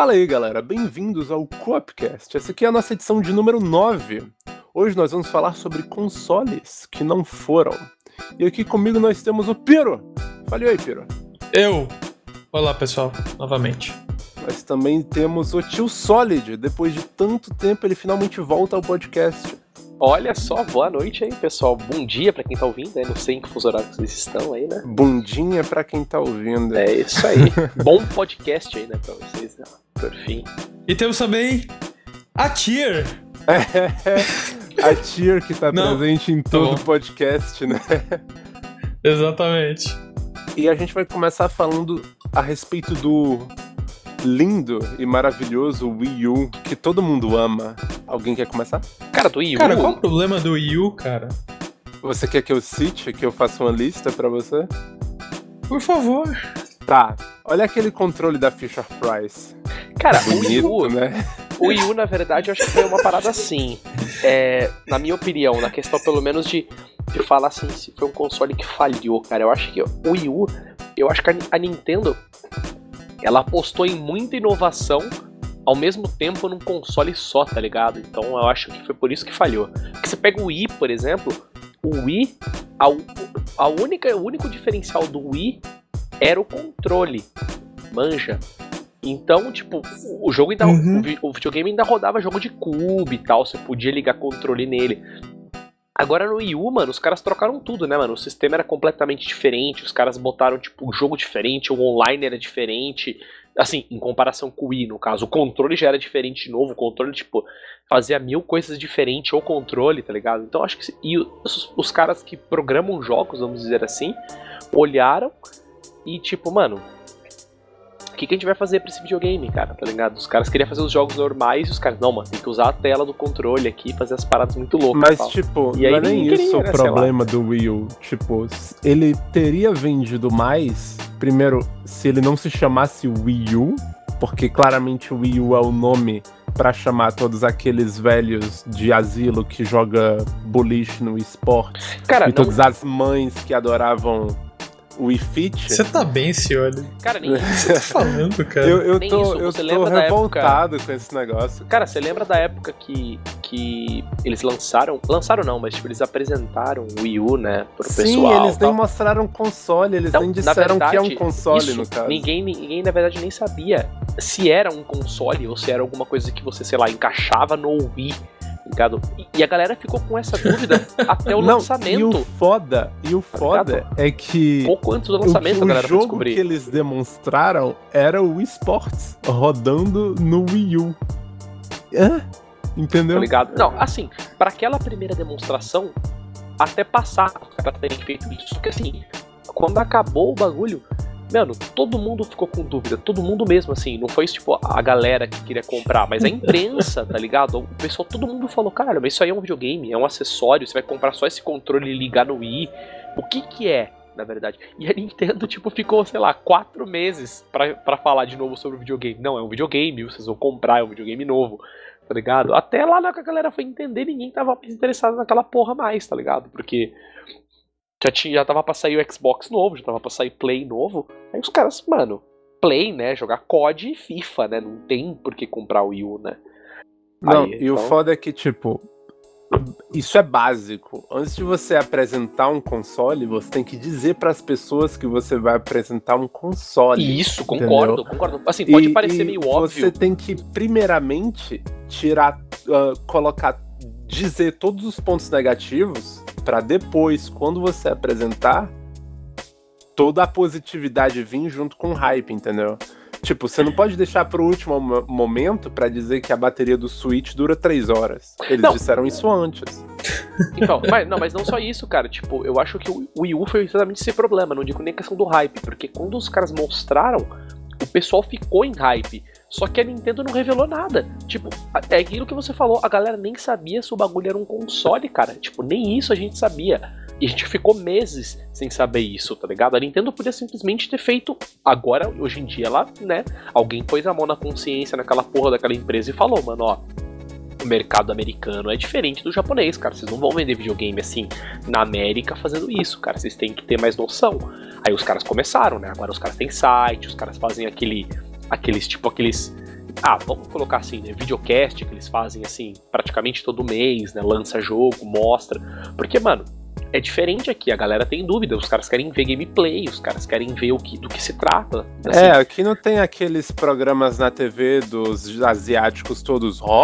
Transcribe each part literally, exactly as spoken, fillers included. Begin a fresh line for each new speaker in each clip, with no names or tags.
Fala aí, galera, bem-vindos ao Coopcast. Essa aqui é a nossa edição de número nove. Hoje nós vamos falar sobre consoles que não foram. E aqui comigo nós temos o Piro. Fale aí, Piro.
Eu. Olá, pessoal, novamente.
Nós também temos o Tio Solid. Depois de tanto tempo, ele finalmente volta ao podcast.
Olha só, boa noite aí, pessoal. Bom dia pra quem tá ouvindo, né? Não sei em que fuso horário vocês estão aí, né?
Bundinha pra quem tá ouvindo.
É isso aí. Bom podcast aí, né, pra vocês, né? Por fim.
E temos também a Tier.
A Tier que tá
Não.
presente em todo o
Tá
podcast, né?
Exatamente.
E a gente vai começar falando a respeito do lindo e maravilhoso Wii U que todo mundo ama. Alguém quer começar?
Cara, do Wii U...
Cara, qual o problema do Wii U, cara?
Você quer que eu cite, que eu faça uma lista pra você?
Por favor.
Tá, olha aquele controle da Fisher-Price.
Cara, o Wii
Bonito,
U,
né?
o Wii U, na verdade, eu acho que foi uma parada assim. É, na minha opinião, na questão pelo menos de, de falar assim, se foi um console que falhou, cara. Eu acho que o Wii U, eu acho que a, a Nintendo, ela apostou em muita inovação ao mesmo tempo num console só, tá ligado? Então eu acho que foi por isso que falhou. Porque você pega o Wii, por exemplo, o Wii, a, a única, o único diferencial do Wii era o controle, manja. Então, tipo, o jogo ainda,
Uhum.
o, o videogame ainda rodava jogo de cube e tal, você podia ligar controle nele. Agora no Wii U, mano, os caras trocaram tudo, né, mano? O sistema era completamente diferente, os caras botaram, tipo, um jogo diferente, o online era diferente. Assim, em comparação com o Wii, no caso, o controle já era diferente de novo, o controle, tipo, fazia mil coisas diferentes, ou controle, tá ligado? Então acho que... E os, os caras que programam jogos, vamos dizer assim, olharam e, tipo, mano... O que, que a gente vai fazer pra esse videogame, cara, tá ligado? Os caras queriam fazer os jogos normais e os caras, não, mano, tem que usar a tela do controle aqui e fazer as paradas muito loucas.
Mas,
tal.
tipo,
E aí
não é nem
ninguém
isso
queria,
o
né, sei
problema do Wii U. Tipo, ele teria vendido mais, primeiro, se ele não se chamasse Wii U, porque claramente o Wii U é o nome pra chamar todos aqueles velhos de asilo que joga boliche no esporte.
Cara,
E
não...
todas as mães que adoravam o Wii Fit.
Você tá bem, senhor?
Cara, nem...
O que você tá falando, cara?
Eu, eu
Nem
tô,
isso,
eu
você
tô
lembra da
revoltado com esse negócio.
Cara, você lembra da época que, que eles lançaram... Lançaram não, mas tipo, eles apresentaram o Wii U, né, pro
Sim,
pessoal.
eles
tal.
nem mostraram console, eles
Então,
nem
na
disseram
verdade,
que é um console,
isso,
no caso.
Ninguém, ninguém, na verdade, nem sabia se era um console ou se era alguma coisa que você, sei lá, encaixava no Wii, ligado? E, e a galera ficou com essa dúvida até o
Não,
lançamento.
E o foda, e o foda
ligado?
é que
Pouco antes do
o,
lançamento, a
o
galera foi
jogo
descobrir.
que eles demonstraram era o Wii Sports rodando no Wii U. Hã? Entendeu?
Tá ligado? Não, assim, pra aquela primeira demonstração, até passar os caras terem feito isso. Só que assim, quando acabou o bagulho, mano, todo mundo ficou com dúvida, todo mundo mesmo, assim, não foi tipo a galera que queria comprar, mas a imprensa, tá ligado? O pessoal, todo mundo falou, cara, mas isso aí é um videogame, é um acessório, você vai comprar só esse controle e ligar no Wii. O que que é, na verdade? E a Nintendo, tipo, ficou, sei lá, quatro meses pra, pra falar de novo sobre o videogame. Não, é um videogame, vocês vão comprar, é um videogame novo, tá ligado? Até lá na que a galera foi entender, ninguém tava mais interessado naquela porra mais, tá ligado? Porque já, tinha, já tava pra sair o Xbox novo, já tava pra sair Play novo. Aí os caras, mano, Play, né? Jogar C O D e FIFA, né? Não tem por que comprar o Wii U, né?
Não,
Aí,
e o
então-
foda é que, tipo, isso é básico. Antes de você apresentar um console, você tem que dizer pras pessoas que você vai apresentar um console.
Isso, concordo,
entendeu?
concordo. Assim, pode
E-
parecer
e
meio
Você
óbvio.
tem que, primeiramente, tirar, uh, colocar, dizer todos os pontos negativos, pra depois, quando você apresentar, toda a positividade vir junto com o hype, entendeu? Tipo, você não pode deixar pro último mo- momento pra dizer que a bateria do Switch dura três horas. Eles
Não.
disseram isso antes.
Então, mas não, mas não só isso, cara. Tipo, eu acho que o Wii U foi exatamente esse problema. Não digo nem questão do hype, porque quando os caras mostraram, o pessoal ficou em hype. Só que a Nintendo não revelou nada. Tipo, é aquilo que você falou, a galera nem sabia se o bagulho era um console, cara. Tipo, nem isso a gente sabia. E a gente ficou meses sem saber isso, tá ligado? A Nintendo podia simplesmente ter feito. Agora, hoje em dia, ela, né? Alguém pôs a mão na consciência naquela porra daquela empresa e falou, mano, ó. O mercado americano é diferente do japonês, cara. Vocês não vão vender videogame assim na América fazendo isso, cara. Vocês têm que ter mais noção. Aí os caras começaram, né? Agora os caras têm site, os caras fazem aquele. Aqueles, tipo, aqueles ah, vamos colocar assim, né, videocast que eles fazem assim, praticamente todo mês, né, lança jogo, mostra, porque, mano, é diferente aqui, a galera tem dúvida, os caras querem ver gameplay, os caras querem ver o que, do que se trata. Assim.
É, aqui não tem aqueles programas na T V dos asiáticos todos, ó,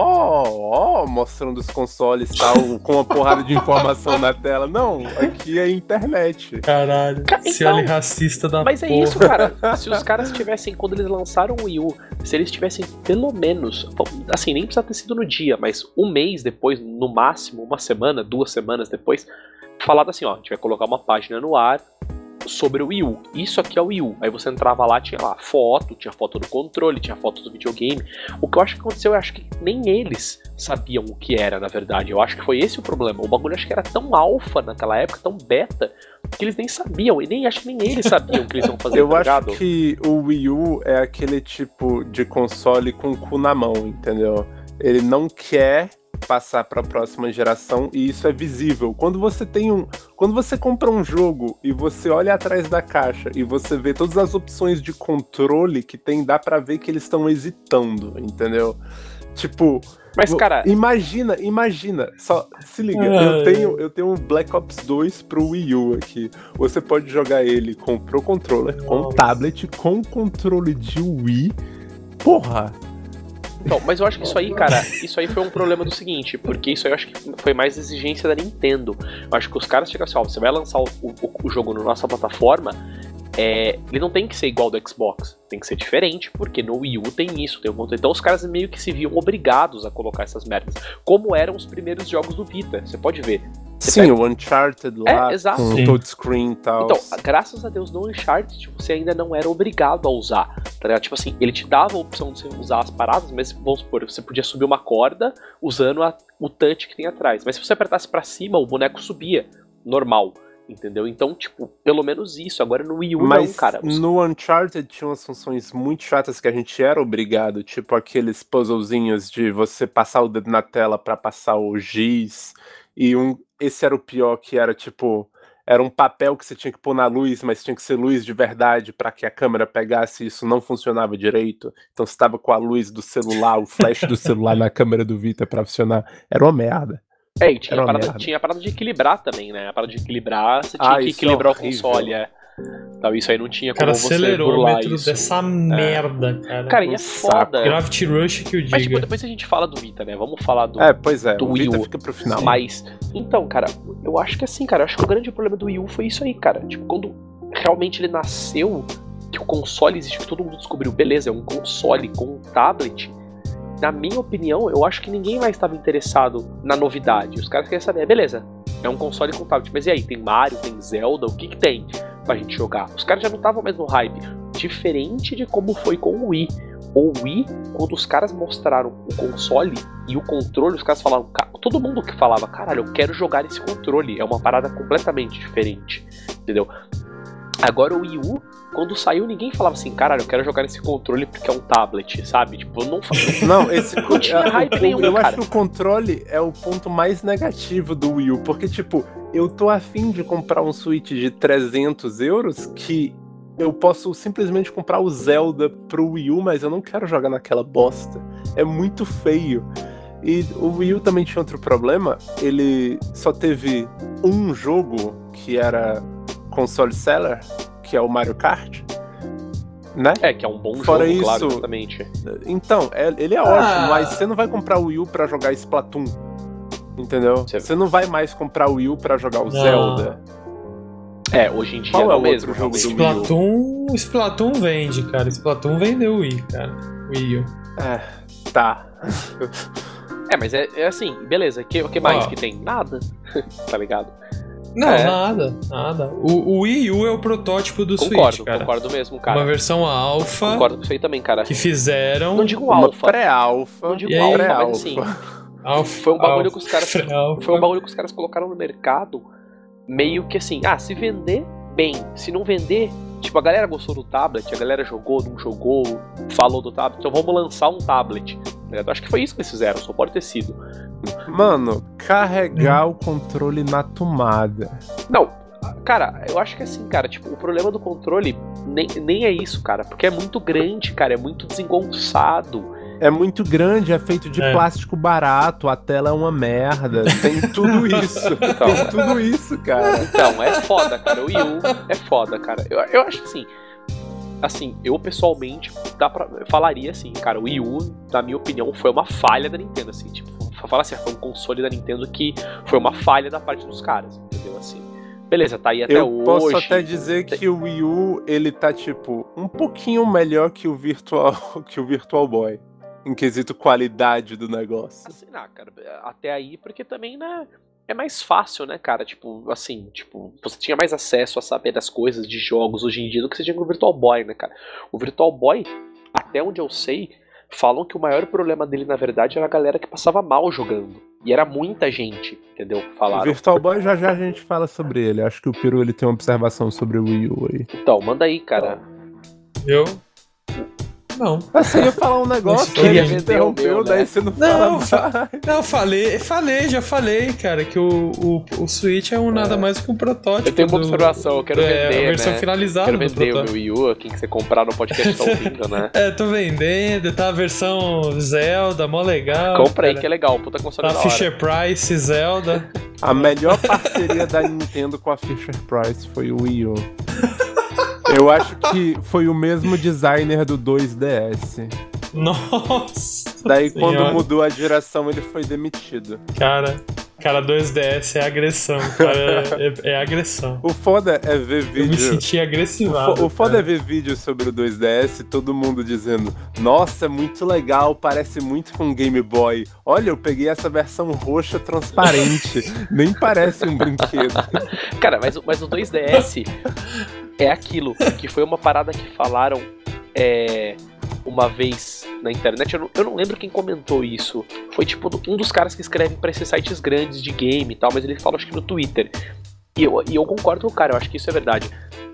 ó, mostrando os consoles e tal, com uma porrada de informação na tela. Não, aqui é internet.
Caralho,
Ca-
esse
então,
olho racista da
Mas
porra.
é isso, cara, se os caras tivessem, quando eles lançaram o Wii U, se eles tivessem pelo menos, assim, nem precisa ter sido no dia, mas um mês depois, no máximo, uma semana, duas semanas depois, falado assim, ó, a gente vai colocar uma página no ar sobre o Wii U. Isso aqui é o Wii U. Aí você entrava lá, tinha lá foto, tinha foto do controle, tinha foto do videogame. O que eu acho que aconteceu, eu acho que nem eles sabiam o que era, na verdade. Eu acho que foi esse o problema. O bagulho acho que era tão alfa naquela época, tão beta, que eles nem sabiam. E nem acho que nem eles sabiam o que eles iam fazer.
Eu
tá
acho
ligado?
que o Wii U é aquele tipo de console com o cu na mão, entendeu? Ele não quer passar para a próxima geração e isso é visível. Quando você tem um, quando você compra um jogo e você olha atrás da caixa e você vê todas as opções de controle que tem, dá para ver que eles estão hesitando, entendeu? Tipo,
Mas, cara,
imagina, imagina, só se liga,
Ai.
eu tenho, eu tenho um Black Ops dois pro Wii U aqui. Você pode jogar ele com o Pro Controller, com
Nossa.
tablet, com controle de Wii. Porra!
então, mas eu acho que isso aí, cara, isso aí foi um problema do seguinte, porque isso aí eu acho que foi mais exigência da Nintendo. Eu acho que os caras chegam assim, ó, você vai lançar o, o, o jogo na nossa plataforma, é, ele não tem que ser igual do Xbox, tem que ser diferente, porque no Wii U tem isso, tem um controle. Então os caras meio que se viam obrigados a colocar essas merdas, como eram os primeiros jogos do Vita, você pode ver. Você
Sim,
pega-
o Uncharted lá,
É, exato.
com
Sim.
touchscreen e tal.
Então, graças a Deus, no Uncharted você ainda não era obrigado a usar, tá ligado? Tipo assim, ele te dava a opção de você usar as paradas, mas vamos supor, você podia subir uma corda usando a- o touch que tem atrás. Mas se você apertasse pra cima, o boneco subia, normal, entendeu? Então, tipo, pelo menos isso. Agora no Wii U
Mas
não, cara. Os-
no Uncharted tinha umas funções muito chatas que a gente era obrigado, tipo aqueles puzzlezinhos de você passar o dedo na tela pra passar o giz, e um, esse era o pior, que era tipo, era um papel que você tinha que pôr na luz, mas tinha que ser luz de verdade pra que a câmera pegasse, e isso não funcionava direito. Então você tava com a luz do celular, o flash do celular na câmera do Vita pra funcionar. Era uma merda.
É, e tinha
era
a,
uma
parada,
merda.
tinha a parada de equilibrar também, né? A parada de equilibrar, você tinha
Ah,
que
isso é
equilibrar o
horrível.
console, é. Então isso aí não tinha
O cara
como você burlar
acelerômetro
isso.
dessa merda, cara.
Cara, e
Um
é
saco.
foda.
Gravity Rush que o
Mas tipo,
diga.
depois a gente fala do Vita, né? Vamos falar do,
É, pois é,
do
o
Wii
Vita
U.
fica pro final.
Mas, então, cara, eu acho que assim, cara, eu acho que o grande problema do Wii U foi isso aí, cara. Tipo, quando realmente ele nasceu, que o console existe, que todo mundo descobriu, beleza, é um console com um tablet. Na minha opinião, eu acho que ninguém mais estava interessado na novidade. Os caras queriam saber, beleza, é um console com tablet, mas e aí? Tem Mario, tem Zelda, o que que tem pra gente jogar? Os caras já não estavam mais no hype. Diferente de como foi com o Wii. O Wii, quando os caras mostraram o console e o controle, os caras falaram, ca- todo mundo que falava, caralho, eu quero jogar esse controle, é uma parada completamente diferente, entendeu? Agora o Wii U, quando saiu, ninguém falava assim, caralho, eu quero jogar nesse controle porque é um tablet, sabe? Tipo, eu não fa-
Não, esse
Não tinha
eu-
hype
eu,
nenhum,
eu
cara.
acho que o controle é o ponto mais negativo do Wii U, porque, tipo, eu tô afim de comprar um Switch de trezentos euros que eu posso simplesmente comprar o Zelda pro Wii U, mas eu não quero jogar naquela bosta. É muito feio. E o Wii U também tinha outro problema, ele só teve um jogo que era console seller, que é o Mario Kart, né?
É, que é um bom
Fora
jogo, claro,
isso-
exatamente.
Então, é- ele é
Ah.
ótimo, mas você não vai comprar o Wii U pra jogar Splatoon, entendeu?
Você-
Você não vai mais comprar o Wii U pra jogar o Zelda.
É, hoje em dia
Qual é
não
o
mesmo.
outro jogo do
realmente.
Wii U?
Splatoon, Splatoon vende, cara. Splatoon vendeu o Wii, cara. Wii U.
É, tá.
É, mas é, é assim, beleza, o que, o que mais
Ó.
que tem? Nada, tá ligado?
Não,
É.
nada, nada. O, o Wii U é o protótipo do
Concordo,
Switch, cara.
concordo mesmo,
Uma
cara.
versão alfa
Concordo com isso aí também, cara.
que fizeram.
Não digo
Uma
alfa,
pré-alfa.
não digo
E aí?
alfa, mas
Pré-alfa.
assim,
Alfa,
foi um bagulho
alfa,
que os caras-
pré-alfa.
foi um bagulho que os caras colocaram no mercado meio que assim, ah, se vender, bem. Se não vender, tipo, a galera gostou do tablet, a galera jogou, não jogou, falou do tablet, então vamos lançar um tablet. Né? Acho que foi isso que eles fizeram, só pode ter sido.
Mano, carregar o controle na tomada.
Não, cara, eu acho que assim, cara, tipo, o problema do controle nem, nem é isso, cara, porque é muito grande, cara, é muito desengonçado.
É muito grande, é feito de
É.
plástico barato, a tela é uma merda. Tem tudo isso. Tem tudo isso, cara.
Então, é foda, cara. O Wii U é foda, cara. Eu, eu acho assim. Assim, eu pessoalmente dá pra, falaria assim, cara, o Wii U, na minha opinião, foi uma falha da Nintendo, assim, tipo, fala assim, foi um console da Nintendo que foi uma falha da parte dos caras, entendeu? Assim, beleza, tá aí até
Eu
hoje.
posso até dizer que o Wii U, ele tá, tipo, um pouquinho melhor que o Virtual, que o Virtual Boy. Em quesito qualidade do negócio.
Assim, não, cara, até aí, porque também, né, é mais fácil, né, cara, tipo, assim, tipo, você tinha mais acesso a saber das coisas, de jogos hoje em dia do que você tinha com o Virtual Boy, né, cara. O Virtual Boy, até onde eu sei, falam que o maior problema dele, na verdade, era a galera que passava mal jogando. E era muita gente, entendeu? Falaram.
O Virtual Boy, já já a gente fala sobre ele. Acho que o Piru, ele tem uma observação sobre o Wii U aí.
Então, manda aí, cara.
Eu? Não.
Você ia falar um negócio,
Queria
que a gente
vender o
interrompeu,
meu, né?
daí você não
Não,
fala
fa-
mais.
Não, falei, falei, já falei, cara, que o, o, o Switch é um nada mais que um protótipo.
Eu tenho uma
do-
observação, eu quero
é,
vender,
a versão
né?
finalizada
Quero
do
vender o meu
protótipo.
Wii U, quem que você comprar no podcast tá ouvindo, né?
É, tô vendendo, tá a versão Zelda, mó legal.
Compra aí
cara.
que é legal, puta console
Tá
da hora.
Fisher Price, Zelda.
A melhor parceria da Nintendo com a Fisher Price foi o Wii U. Eu acho que foi o mesmo designer do dois D S.
Nossa.
Daí,
Senhora.
quando mudou a direção, ele foi demitido.
Cara, cara, dois D S é agressão, cara. É, é agressão.
O foda é ver
Eu me
vídeo.
senti
O,
agressivado.
fo- o foda
cara.
é ver vídeo sobre o dois D S, todo mundo dizendo: nossa, é muito legal, parece muito com o Game Boy. Olha, eu peguei essa versão roxa transparente. Nem parece um brinquedo.
Cara, mas, o- mas o dois D S é aquilo, que foi uma parada que falaram é, uma vez na internet, eu não, eu não lembro quem comentou isso. Foi tipo um dos caras que escrevem pra esses sites grandes de game e tal, mas ele falou acho que no Twitter. E eu, e eu concordo com o cara, eu acho que isso é verdade.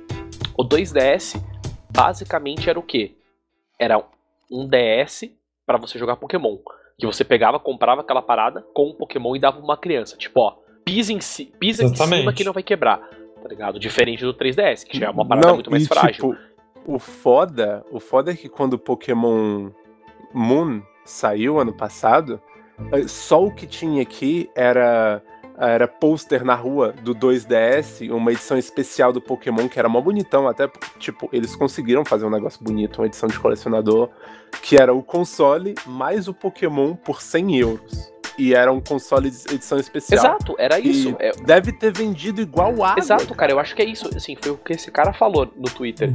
O dois D S basicamente era o quê? Era um D S pra você jogar Pokémon. Que você pegava, comprava aquela parada com um Pokémon e dava pra uma criança. Tipo, ó, pisa em, ci- pisa em cima
Exatamente.
que não vai quebrar. Tá ligado? Diferente do três D S, que já é uma parada
Não,
muito mais
e,
frágil.
Tipo, o foda, o foda é que quando o Pokémon Moon saiu ano passado, eh, só o que tinha aqui era era pôster na rua do dois D S, uma edição especial do Pokémon que era mó bonitão, até tipo, eles conseguiram fazer um negócio bonito, uma edição de colecionador, que era o console mais o Pokémon por cem euros. E era um console de edição especial.
Exato, era isso.
E
É,
deve ter vendido igual água.
exato, cara, eu acho que é isso. Assim, foi o que esse cara falou no Twitter.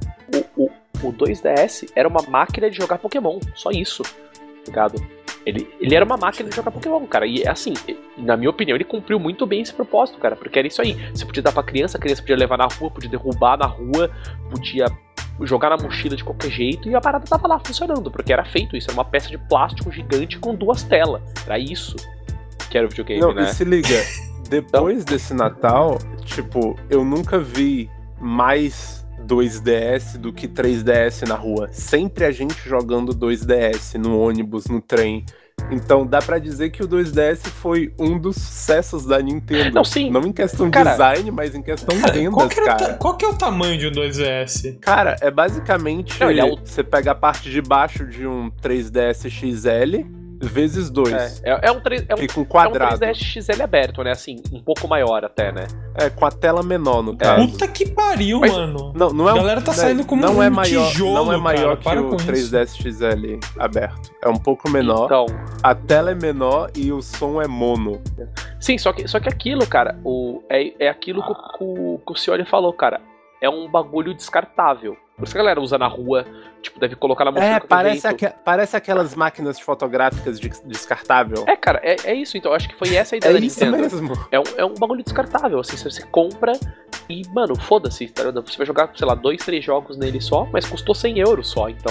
O, o, o dois D S era uma máquina de jogar Pokémon, só isso. Ligado? Ele, ele era uma máquina de jogar Pokémon, cara. E assim, na minha opinião, ele cumpriu muito bem esse propósito, cara. Porque era isso aí. Você podia dar pra criança, a criança podia levar na rua, podia derrubar na rua, podia jogar na mochila de qualquer jeito e a parada tava lá funcionando, porque era feito isso, era uma peça de plástico gigante com duas telas. Era isso que era o videogame,
Não,
né?
e se liga, depois desse Natal, tipo, eu nunca vi mais dois D S do que três D S na rua. Sempre a gente jogando dois D S no ônibus, no trem. Então dá pra dizer que o dois D S foi um dos sucessos da Nintendo.
Não, sim.
Não em questão de
Cara,
design, mas em questão
Cara,
vendas,
qual, que era o ta-
cara.
qual que é o tamanho de um dois D S?
Cara, é basicamente
Não, ele é o-
você pega a parte de baixo de um três D S X L vezes dois.
É, é, é um, três- é um,
Fica um
é um
quadrado.
três D S X L aberto, né? Assim, um pouco maior até, né?
É, com a tela menor, no caso.
Puta que pariu,
Mas-
mano.
Não, não é
A
um-
galera tá
né,
saindo como
não
um
é maior,
tijolo,
não é maior
cara.
que
Para
o
com
três D S X L aberto. É um pouco menor.
Então,
A tela é menor e o som é mono.
sim, só que, só que aquilo, cara, o, é, é aquilo que, o- que, o- que o Cioli falou, cara. É um bagulho descartável. Por isso que a galera usa na rua, tipo, deve colocar na mochila
É,
de qualquer
parece,
jeito.
aque- parece aquelas máquinas fotográficas de- descartável.
É, cara, é, é isso. Então, eu acho que foi essa a
É
ideia da
isso
Nintendo.
mesmo.
É um, é um bagulho descartável, assim, você compra e, mano, foda-se, tá ligado? Você vai jogar, sei lá, dois, três jogos nele só, mas custou cem euros só, então.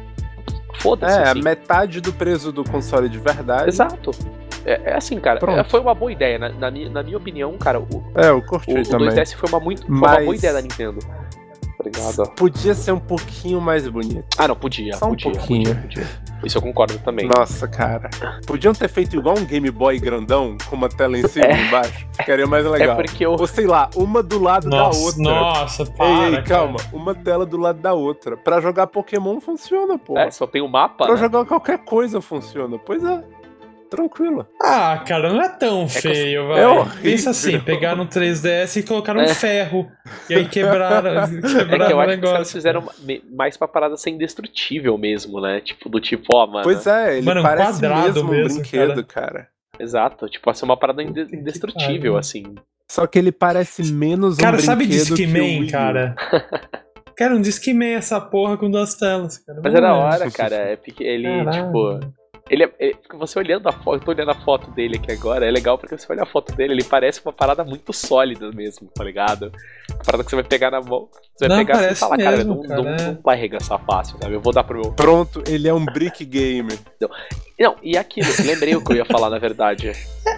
Foda-se,
É,
assim.
metade do preço do console de verdade.
Exato. É, é assim, cara,
Pronto.
é, foi uma boa ideia. Na, na minha, na minha opinião, cara, o,
É, eu curti
o, o
também.
dois D S foi uma, muito, foi uma
Mas-
boa ideia da Nintendo. Obrigado.
Podia ser um pouquinho mais bonito.
Ah, não, podia.
Só um
podia,
pouquinho.
Podia, podia. Isso eu concordo também.
Nossa, cara. Podiam ter feito igual um Game Boy grandão, com uma tela em cima
É.
e embaixo. Ficaria mais legal.
É porque eu...
Ou sei lá, uma do lado
Nossa,
da outra.
nossa, para,
Ei, ei,
cara.
calma. Uma tela do lado da outra. Pra jogar Pokémon funciona, pô.
É, só tem o mapa,
Pra
né?
jogar qualquer coisa funciona. Pois é. Tranquilo.
Ah, cara, não é tão
que
feio, vai.
é horrível.
Pensa assim, pegaram um três D S e colocaram
É.
um ferro. E aí quebraram,
É
quebraram
que eu
o
acho que os caras
negócio.
fizeram me- mais pra parada ser indestrutível mesmo, né? Tipo, do tipo, ó, mano.
Pois é, ele
Mano, um
parece
quadrado
mesmo um
mesmo,
brinquedo, cara.
Exato, tipo, assim, uma parada inde-
Puta que
indestrutível,
pariu.
assim.
Só que ele parece menos um
Cara,
brinquedo
sabe
que o
Discman,
Wii U.
cara? Cara, um Discman essa porra com duas telas, cara.
Mas
Não
é da
é.
hora, cara. É porque ele,
Caralho.
tipo. Ele é, é- você olhando a foto, eu tô olhando a foto dele aqui agora, é legal porque você olha a foto dele, ele parece uma parada muito sólida mesmo, tá ligado? Uma parada que você vai pegar na mão, você vai
Não,
pegar assim e
parece
falar, cara,
mesmo,
não,
cara,
não,
é.
não vai arregaçar fácil, sabe? Eu vou dar pro meu.
Pronto, ele é um brick game.
Não, e aquilo, lembrei o que eu ia falar, na verdade.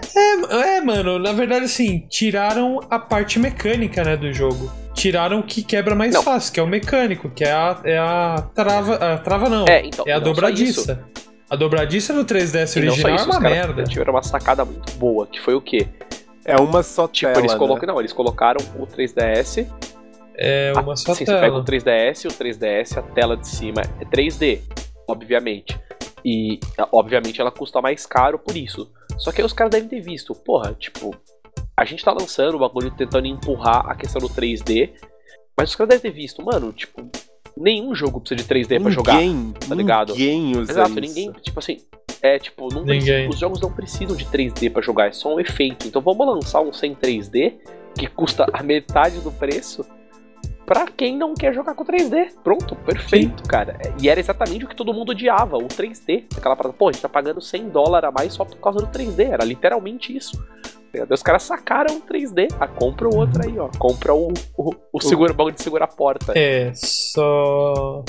É, é, mano, na verdade, assim, tiraram a parte mecânica, né, do jogo. Tiraram o que quebra mais
Não.
fácil, que é o mecânico, que é a, é a trava. A trava não.
É, então.
É a
não só
dobradiça. A dobradiça no três D S
isso, e não só
original
isso,
é uma
os caras
merda.
tiveram uma sacada muito boa, que foi o quê?
É uma só
Tipo,
tela,
eles
né?
colocam. Não, eles colocaram o três D S.
É uma
Ah,
só
sim, você pega
tela.
o três D S, o três D S, a tela de cima é três D, obviamente. E, obviamente, ela custa mais caro por isso. Só que aí os caras devem ter visto, porra, tipo, a gente tá lançando o bagulho tentando empurrar a questão do três D, mas os caras devem ter visto, mano, tipo, nenhum jogo precisa de três D pra jogar.
Ninguém,
tá ligado?
ninguém usa
Exato,
isso.
ninguém, tipo assim, é tipo, não
Ninguém.
precisa- os jogos não precisam de três D pra jogar, é só um efeito. Então vamos lançar um sem três D, que custa a metade do preço, pra quem não quer jogar com três D. Pronto, perfeito, cara. E era exatamente o que todo mundo odiava, o três D. Aquela parada, pô, a gente tá pagando cem dólares a mais só por causa do três D, era literalmente isso. Os caras sacaram o três D, ah, compra o outro aí, ó. Compra o, o, o segura, bagulho de segurar a porta.
É, só.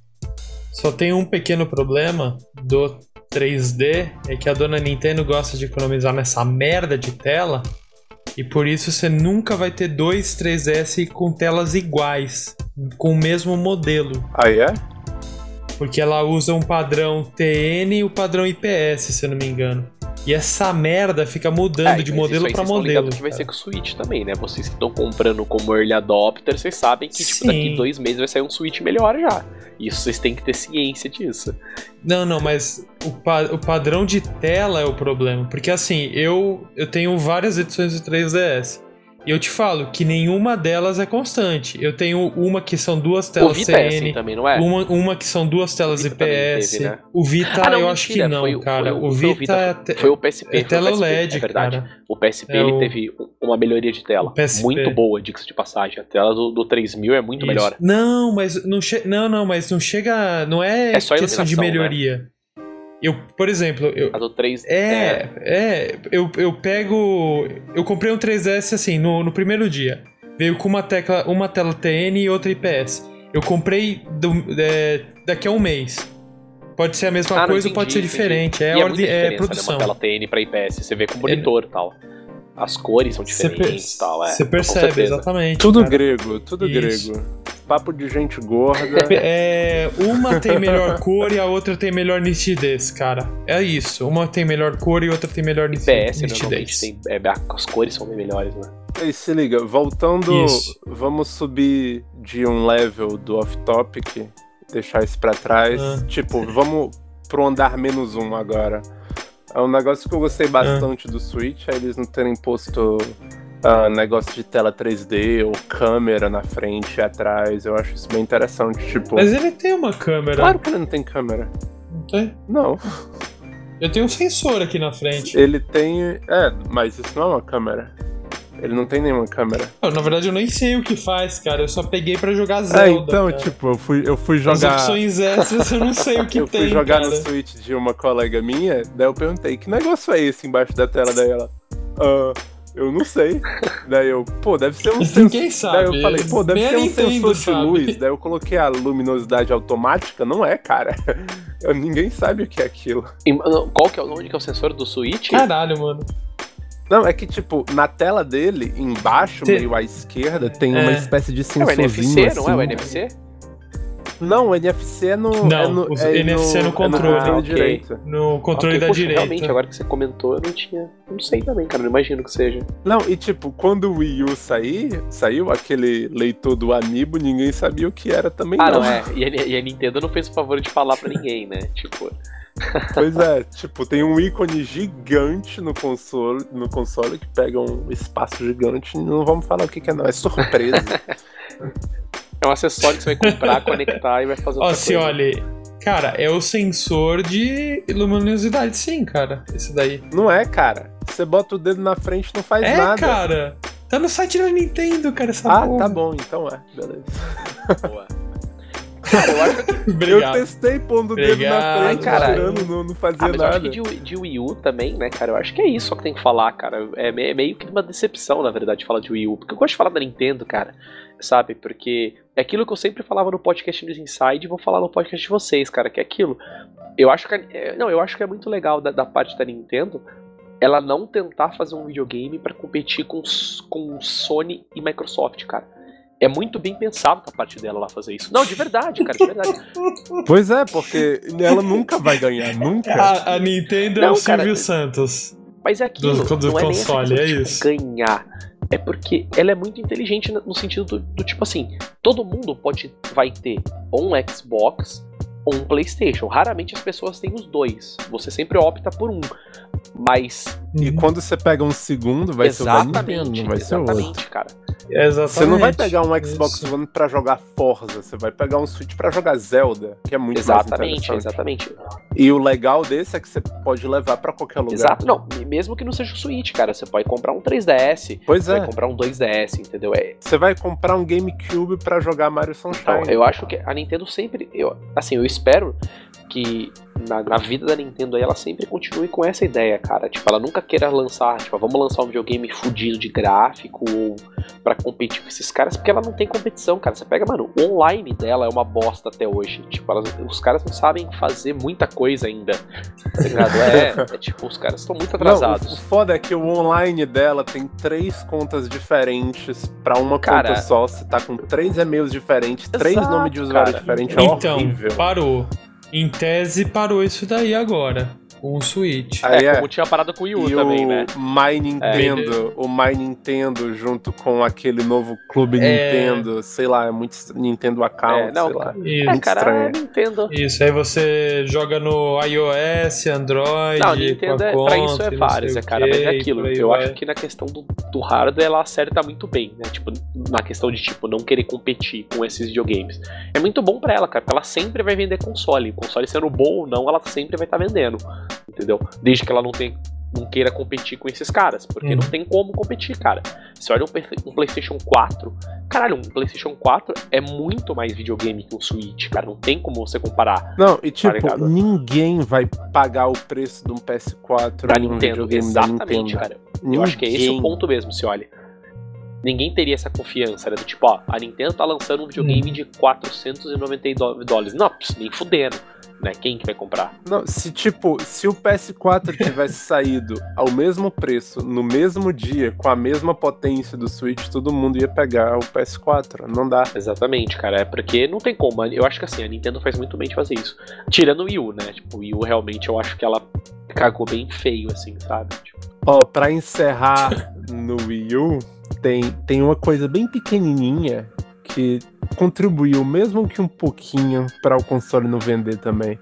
Só tem um pequeno problema do três D, é que a dona Nintendo gosta de economizar nessa merda de tela, e por isso você nunca vai ter dois três D S com telas iguais, com o mesmo modelo.
Aí é?
Porque ela usa um padrão T N e o padrão I P S, se eu não me engano. E essa merda fica mudando
É,
de
mas
modelo
isso aí
pra
vocês estão
modelo.
ligados que vai
cara.
ser com o Switch também, né? Vocês que estão comprando como early adopter, vocês sabem que tipo,
Sim.
daqui dois meses vai sair um Switch melhor já. Isso vocês têm que ter ciência disso.
Não, não, mas o, pa- o padrão de tela é o problema. Porque assim, eu, eu tenho várias edições do três D S. E eu te falo que nenhuma delas é constante. Eu tenho uma que são duas
O
telas
Vita
T
é
N,
assim também, não é?
uma, uma que são duas telas
O Vita
I P S.
também teve, né?
O Vita
Ah, não,
eu acho que
mentira,
não,
foi o-
cara.
foi o-
o
foi o
Vita,
Vita,
é, te-
Foi o P S P,
é
foi o
tela
P S P,
L E D,
é verdade.
cara.
O P S P
É
ele
o-
teve uma melhoria de tela
O P S P.
muito boa, diga-se de passagem. A tela do, do três mil é muito
Isso.
melhor.
Não, mas não, che não, não, mas não chega. Não é,
É só
questão de
iluminação,
melhoria. Eu, por exemplo, eu,
A do três
É, é, eu, eu pego. Eu comprei um três D S assim, no, no primeiro dia. Veio com uma, tecla, uma tela T N e outra I P S. Eu comprei do, é, daqui a um mês. Pode ser a mesma
Ah, não,
coisa,
entendi,
pode ser
entendi.
diferente. É,
E é,
ordem,
muita
é
diferença,
produção.
né? Uma tela T N pra I P S, você vê com monitor e tal. As cores são
Você
diferentes e tal, é.
Você
com
percebe,
certeza.
exatamente.
Tudo
cara.
grego, tudo
Isso.
grego. Papo de gente gorda.
É, uma tem melhor cor e a outra tem melhor nitidez, cara. É isso. Uma tem melhor cor e outra tem melhor
I P S
nitidez.
normalmente tem. É, as cores são bem melhores, né?
Aí se liga, voltando,
Isso.
vamos subir de um level do off-topic, deixar isso pra trás.
Ah.
Tipo, vamos pro andar menos um agora. É um negócio que eu gostei bastante do Switch, é eles não terem posto ah, negócio de tela três D ou câmera na frente e atrás. Eu acho isso bem interessante, tipo...
Mas ele tem uma câmera.
Claro que ele não tem câmera.
Não tem?
Não.
Eu tenho um sensor aqui na frente.
Ele tem... É, mas isso não é uma câmera. Ele não tem nenhuma câmera.
Eu, na verdade, eu nem sei o que faz, cara. Eu só peguei pra jogar Zelda.
É, então,
cara.
tipo, eu fui, eu fui
As
jogar...
opções extras eu não sei o que
eu
tem,
fui jogar
cara.
no Switch de uma colega minha, daí eu perguntei, que negócio é esse embaixo da tela? Daí ela, ah, eu não sei. Daí eu, pô, deve ser um sensor.
Ninguém sabe.
Daí eu falei, pô, deve
Nem
ser
a
um
Nintendo
sensor de
sabe.
luz. Daí eu coloquei a luminosidade automática, não é, cara. Eu, ninguém sabe o que é aquilo.
E, qual que é o nome que é o sensor do Switch?
Caralho, mano.
Não, é que, tipo, na tela dele, embaixo,
Te...
meio à esquerda, tem
é.
uma espécie de
É o
sensorzinho
N F C,
assim.
não é o N F C?
Não, o N F C é no...
Não,
é no,
o
é
N F C é no controle.
É no
Ah, ok.
direito.
No controle
Ok,
da
poxa,
direita.
Realmente, agora que você comentou, eu não tinha... Não sei também, cara, não imagino que seja.
Não, e tipo, quando o Wii U sair, saiu aquele leitor do Amiibo, ninguém sabia o que era também
Ah,
não.
não, é. E a, e a Nintendo não fez o favor de falar pra ninguém, né? Tipo...
Pois é, tipo, tem um ícone gigante no console, no console que pega um espaço gigante, não vamos falar o que que é não, é surpresa.
É um acessório que você vai comprar, conectar e vai fazer
Ó,
outra
se
coisa.
olha, cara, é o sensor de luminosidade, sim, cara. Esse daí.
Não é, cara. Você bota o dedo na frente e não faz
É,
nada.
cara. Tá no site da Nintendo, cara, essa
Ah,
porra.
tá bom, então é, beleza.
Boa. Cara, eu acho que...
Eu
Obrigado.
testei pondo o dedo
Obrigado,
na frente,
cara.
tirando, não, não fazia
Ah, mas eu acho
nada.
que de, de Wii U também, né, cara? Eu acho que é isso que tem que falar, cara. É meio, é meio que uma decepção, na verdade, falar de Wii U. Porque eu gosto de falar da Nintendo, cara. Sabe? Porque é aquilo que eu sempre falava no podcast News Inside e vou falar no podcast de vocês, cara. Que é aquilo. Eu acho que... É, não, eu acho que é muito legal da, da parte da Nintendo ela não tentar fazer um videogame pra competir com, com Sony e Microsoft, cara. É muito bem pensado da parte dela lá fazer isso. Não, de verdade, cara, de verdade.
Pois é, porque ela nunca vai ganhar, nunca.
A, a Nintendo é
Não,
o Silvio
cara,
Santos.
Mas é aquilo,
Do- do
não é nem essa
console,
questão
é
de,
isso.
tipo, ganhar. É porque ela é muito inteligente no no sentido do, do tipo assim, todo mundo pode vai ter ou um Xbox ou um PlayStation. Raramente as pessoas têm os dois. Você sempre opta por um. Mas
E quando você pega um segundo, vai ser o da Nintendo,
exatamente,
não vai ser o outro.
exatamente, cara.
Exatamente.
Você não vai pegar um Xbox
Isso.
One pra jogar Forza, você vai pegar um Switch pra jogar Zelda, que é muito
Exatamente,
mais interessante.
exatamente.
E o legal desse é que você pode levar pra qualquer lugar.
Exato, não, mesmo que não seja o Switch, cara, você pode comprar um três D S,
Pois
você
é.
vai comprar um dois D S, entendeu? É,
Você vai comprar um GameCube pra jogar Mario Sunshine.
então, eu acho que a Nintendo sempre, eu, assim, eu espero que na, na vida da Nintendo aí ela sempre continue com essa ideia, cara. Tipo, ela nunca queira lançar, tipo, vamos lançar um videogame fudido de gráfico ou pra competir com esses caras, porque ela não tem competição, cara. Você pega, mano, o online dela é uma bosta até hoje. Tipo, elas, os caras não sabem fazer muita coisa ainda. Tá ligado? É, é tipo, os caras estão muito atrasados.
Não, o foda é que o online dela tem três contas diferentes pra uma
Cara,
conta só. Você tá com três e-mails diferentes, três
exato,
nomes de usuário
cara.
diferentes. É
Então,
horrível.
parou. Em tese, parou isso daí agora. Com o Switch.
Aí
É,
é.
como tinha parado com o Wii U
E
também,
o
né?
My Nintendo, o My Nintendo junto com aquele novo Clube
É.
Nintendo, sei lá, é muito est- Nintendo Account,
É, não,
sei lá.
Isso.
É,
muito
cara,
estranho.
a Nintendo.
Isso, aí você joga no iOS, Android.
Não, a Nintendo, é,
com a
pra
conta
isso
e
é
não
várias,
sei
é,
o
cara,
quê,
mas é
e
aquilo.
por aí
Eu
vai.
acho que na questão do, do hardware ela acerta muito bem, né? Tipo, na questão de, tipo, não querer competir com esses videogames. É muito bom pra ela, cara, porque ela sempre vai vender console. O console sendo bom ou não, ela sempre vai estar vendendo, entendeu? Desde que ela não tenha não queira competir com esses caras, porque
Uhum.
não tem como competir, cara. Você olha um, Play- um PlayStation quatro, caralho, um PlayStation quatro é muito mais videogame que um Switch, cara, não tem como você comparar.
Não, e tipo,
ligado?
ninguém vai pagar o preço de um P S quatro
Da
em um
Nintendo,
videogame da
exatamente,
Nintendo.
cara.
Ninguém.
Eu acho que é esse o ponto mesmo, se olha. Ninguém teria essa confiança, né? Do tipo, ó, a Nintendo tá lançando um videogame
Uhum.
de quatrocentos e noventa e nove dólares. Não, pss, nem fudendo, né? Quem que vai comprar?
Não, se tipo, se o P S quatro tivesse saído ao mesmo preço, no mesmo dia, com a mesma potência do Switch, todo mundo ia pegar o P S quatro. Não dá.
Exatamente, cara. É porque não tem como. Eu acho que assim, a Nintendo faz muito bem de fazer isso. Tirando o Wii U, né? Tipo, o Wii U realmente eu acho que ela cagou bem feio, assim, sabe? Tipo,
Ó, pra encerrar no Wii U, tem, tem uma coisa bem pequenininha que contribuiu, mesmo que um pouquinho, para o console não vender também.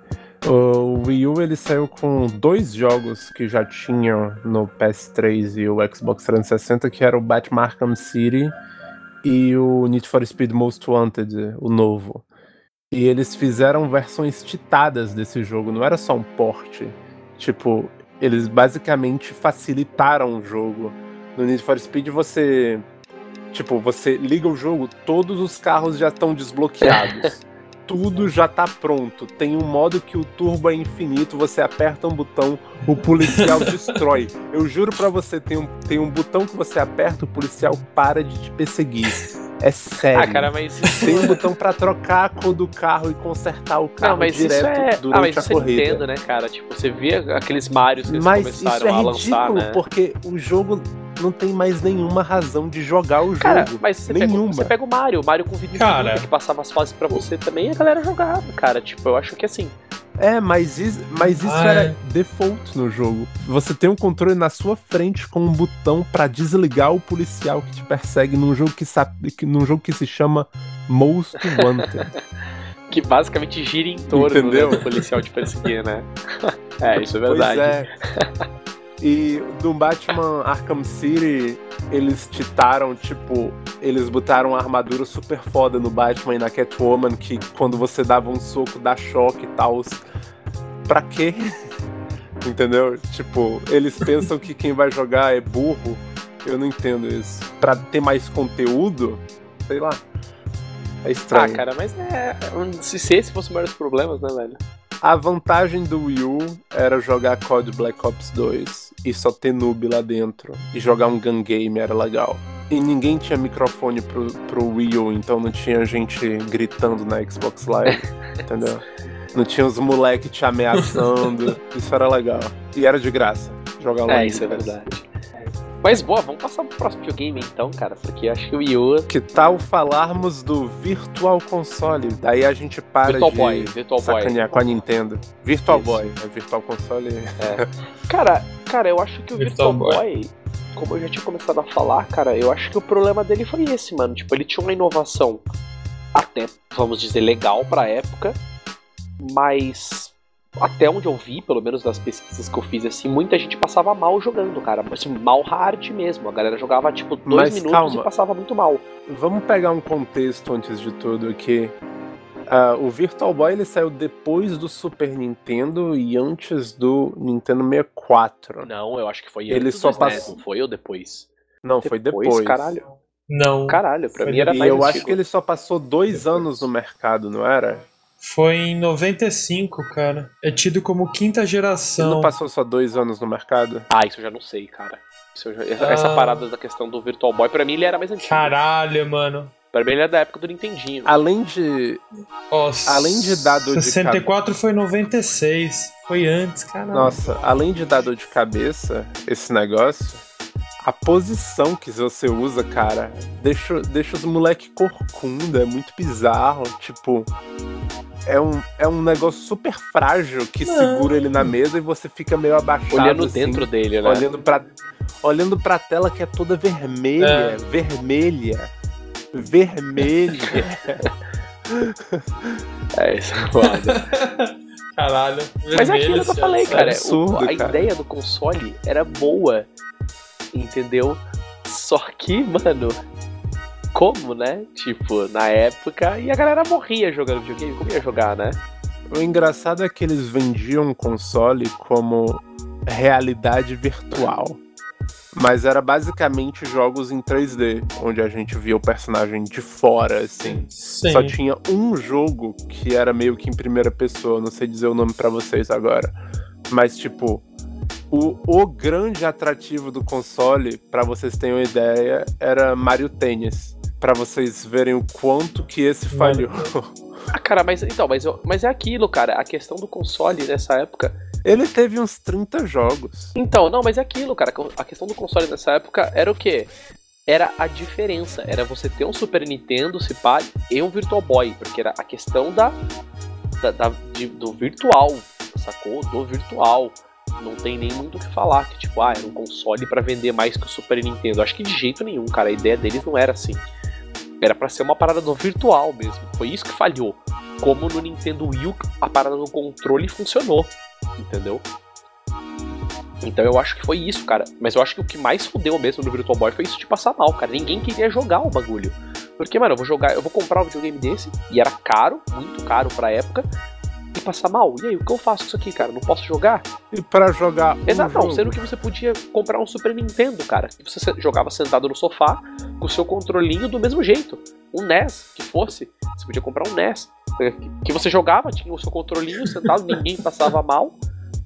O Wii U ele saiu com dois jogos que já tinham no P S três e o Xbox trezentos e sessenta, que era o Batman Arkham City e o Need for Speed Most Wanted, o novo. E eles fizeram versões titadas desse jogo, não era só um port. Tipo, eles basicamente facilitaram o jogo. No Need for Speed você... Tipo, você liga o jogo, todos os carros já estão desbloqueados. Tudo já tá pronto. Tem um modo que o turbo é infinito, você aperta um botão, o policial destrói. Eu juro pra você, tem um, tem um botão que você aperta, o policial para de te perseguir. É sério.
Ah, cara, mas isso
Tem um
é-
botão pra trocar a cor do carro e consertar o carro
Não, mas isso
direto
é.
durante
Ah, mas
a
isso é
corrida.
Nintendo, né, cara? Tipo, você vê aqueles Marios que eles
Mas isso
começaram
é
a lançar,
ridículo,
né?
porque o jogo não tem mais nenhuma razão de jogar o
Cara,
jogo.
mas você pega,
nenhuma.
você pega o Mario, o Mario com vídeo
Cara.
infinito que passava as fases pra você também, e a galera jogava, cara. Tipo, eu acho que assim.
É, mas isso, mas isso
Ah,
era
é.
default no jogo. Você tem um controle na sua frente com um botão pra desligar o policial que te persegue num jogo que, sabe, que- num jogo que se chama Most Wanted.
Que basicamente gira em torno,
Entendeu?
né, do policial te perseguir, né? É, isso é verdade.
Pois é. E no Batman Arkham City, eles titaram, tipo, eles botaram uma armadura super foda no Batman e na Catwoman, que quando você dava um soco dá choque e tal. Pra quê? Entendeu? Tipo, eles pensam que quem vai jogar é burro. Eu não entendo isso. Pra ter mais conteúdo, sei lá. É
Ah,
estranho.
cara, mas é. Se se esse fosse o maior dos problemas, né, velho?
A vantagem do Wii U era jogar C O D Black Ops dois e só ter noob lá dentro. E jogar um gun game era legal. E ninguém tinha microfone pro, pro Wii U, então não tinha gente gritando na Xbox Live, entendeu? Não tinha os moleque te ameaçando. Isso era legal. E era de graça. Jogar lá.
É, isso é verdade. Mas, boa, vamos passar pro próximo videogame então, cara, porque eu acho que o Wii U.
Que tal falarmos do Virtual Console? Daí a gente para
Virtual
de
Boy, Virtual Boy.
sacanear com a Nintendo. Virtual
Isso.
Boy, é Virtual Console.
Cara, cara, eu acho que o Virtual,
Virtual
Boy, como eu já tinha começado a falar, cara, eu acho que o problema dele foi esse, mano. Tipo, ele tinha uma inovação até, vamos dizer, legal pra época, mas até onde eu vi, pelo menos das pesquisas que eu fiz, assim, muita gente passava mal jogando, cara. Assim, mal hard mesmo. A galera jogava, tipo, dois
Mas
minutos
calma.
e passava muito mal.
Vamos pegar um contexto antes de tudo aqui. Ah, o Virtual Boy ele saiu depois do Super Nintendo e antes do Nintendo sessenta e quatro.
Não, eu acho que foi
Ele
antes
só
do S N E S,
passou-
não foi ou depois?
Não, foi depois.
Caralho.
Não.
Caralho, pra
Foi
mim era
E
mais
eu
antigo.
acho que ele só passou dois
Depois.
anos no mercado, não era?
Foi em noventa e cinco, cara. É tido como quinta
Ele
geração.
não passou só dois anos no mercado?
Ah, isso eu já não sei, cara. Isso eu já- essa,
Ah.
essa parada da questão do Virtual Boy, pra mim ele era mais antigo.
Caralho, mano.
Pra mim ele era da época do Nintendinho.
Além de.
Ó,
Além de dar dor de
sessenta e quatro foi noventa e seis. Foi antes, caralho.
Nossa, além de dar dor de cabeça, esse negócio, a posição que você usa, cara, deixa, deixa os moleque corcunda, é muito bizarro. Tipo, é um, é um negócio super frágil que
Não.
segura ele na mesa e você fica meio abaixado.
Olhando
assim,
dentro dele, né?
olhando pra, olhando pra tela que é toda vermelha,
É.
vermelha, vermelha.
É, isso é foda.
Caralho.
Mas é aquilo que eu falei, cara. o-
absurdo,
a
cara.
ideia do console era boa. Entendeu? Só que, mano. Como, né? Tipo, na época. E a galera morria jogando videogame. Como ia jogar, né?
O engraçado é que eles vendiam o console como realidade virtual. Mas era basicamente jogos em três D, onde a gente via o personagem de fora, assim.
Sim.
Só tinha um jogo que era meio que em primeira pessoa, não sei dizer o nome pra vocês agora. Mas, tipo, o, o grande atrativo do console, pra vocês terem uma ideia, era Mario Tennis. Pra vocês verem o quanto que esse falhou.
Ah, cara, mas então, mas, eu- mas é aquilo, cara. A questão do console nessa época.
Ele teve uns trinta jogos.
Então, não, mas é aquilo, cara. A questão do console nessa época era o quê? Era a diferença. Era você ter um Super Nintendo, se pá, e um Virtual Boy. Porque era a questão da, da, da- de- do virtual, sacou? Do virtual. Não tem nem muito o que falar. Que tipo, ah, era um console pra vender mais que o Super Nintendo. Acho que de jeito nenhum, cara. A ideia deles não era assim. Era pra ser uma parada do virtual mesmo. Foi isso que falhou. Como no Nintendo Wii U, a parada do controle funcionou. Entendeu? Então eu acho que foi isso, cara. Mas eu acho que o que mais fudeu mesmo no Virtual Boy foi isso de passar mal, cara. Ninguém queria jogar o bagulho. Porque, mano, eu vou jogar, eu vou comprar um videogame desse, e era caro, muito caro pra época, e passar mal. E aí, o que eu faço com isso aqui, cara? Não posso jogar?
E pra jogar um
Exato, não,
jogo,
sendo que você podia comprar um Super Nintendo, cara. Que você se- jogava sentado no sofá, com o seu controlinho do mesmo jeito. Um N E S, que fosse. Você podia comprar um N E S. Que- Que você jogava, tinha o seu controlinho sentado, ninguém passava mal.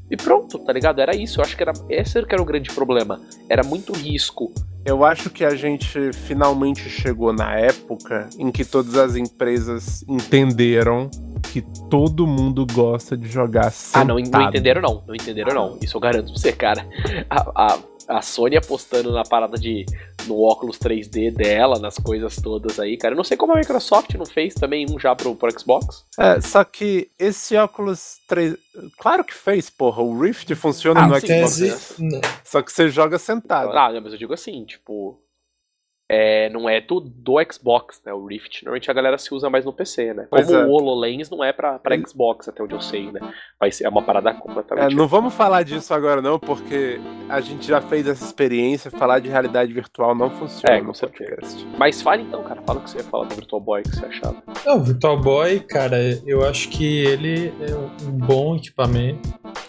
E pronto, tá ligado? Era isso. Eu acho que era esse que era o grande problema. Era muito risco.
Eu acho que a gente finalmente chegou na época em que todas as empresas entenderam que todo mundo gosta de jogar sentado.
Ah, não, não entenderam não. Não entenderam não. Isso eu garanto pra você, cara. A, a, a Sony apostando na parada de... no óculos três D dela, nas coisas todas aí, cara. Eu não sei como a Microsoft não fez também um já pro, pro Xbox.
É, só que esse óculos três D... Claro que fez, porra. O Rift funciona
Ah,
no
sim,
Xbox.
tese-
Né? Só que você joga sentado.
Ah, não, mas eu digo assim, tipo... É, não é do, do Xbox, né? O Rift, normalmente a galera se usa mais no P C, né?
Pois
Como
é.
o HoloLens não é pra, pra Xbox, até onde eu sei, né? Vai ser é uma parada completamente...
É, não vamos falar disso agora não, porque a gente já fez essa experiência, falar de realidade virtual não funciona
É, com
no
certeza.
podcast.
Mas fale então, cara. Fala o que você ia falar do Virtual Boy, o que você achava.
Não, o Virtual Boy, cara, eu acho que ele é um bom equipamento.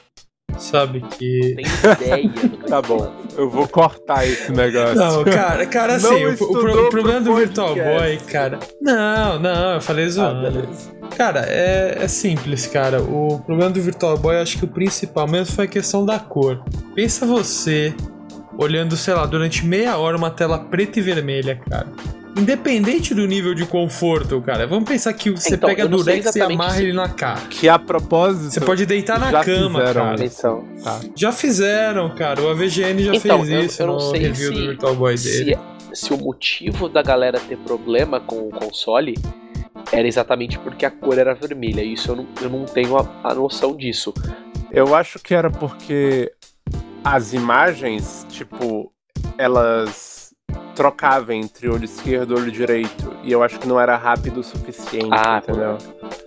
Sabe que.
Tem ideia do que
Tá
eu tô
bom,
falando.
eu vou cortar esse negócio.
Não, cara, cara,
Não
assim, o, o
estudou
pro- o problema
pro
do Virtual
podcast.
Boy, cara. Não, não, eu falei
Ah,
zoando.
beleza.
Cara, é, é simples, cara. O problema do Virtual Boy, eu acho que o principal mesmo foi a questão da cor. Pensa você olhando, sei lá, durante meia hora uma tela preta e vermelha, cara. Independente do nível de conforto, cara. Vamos pensar que você
Então,
pega
eu não sei
durex e
exatamente
amarra
se-
ele na cara.
Que a propósito.
Você pode deitar na
já
cama,
fizeram
cara.
isso.
Então,
Tá.
Já fizeram, cara. O A V G N já
Então,
fez
eu-
isso
eu não
no
sei
review
se-
do Virtual Boy dele.
se, se o motivo da galera ter problema com o console era exatamente porque a cor era vermelha. Isso eu não, eu não tenho a, a noção disso.
Eu acho que era porque as imagens, tipo, elas trocavam entre olho esquerdo e olho direito. E eu acho que não era rápido o suficiente,
Ah,
entendeu?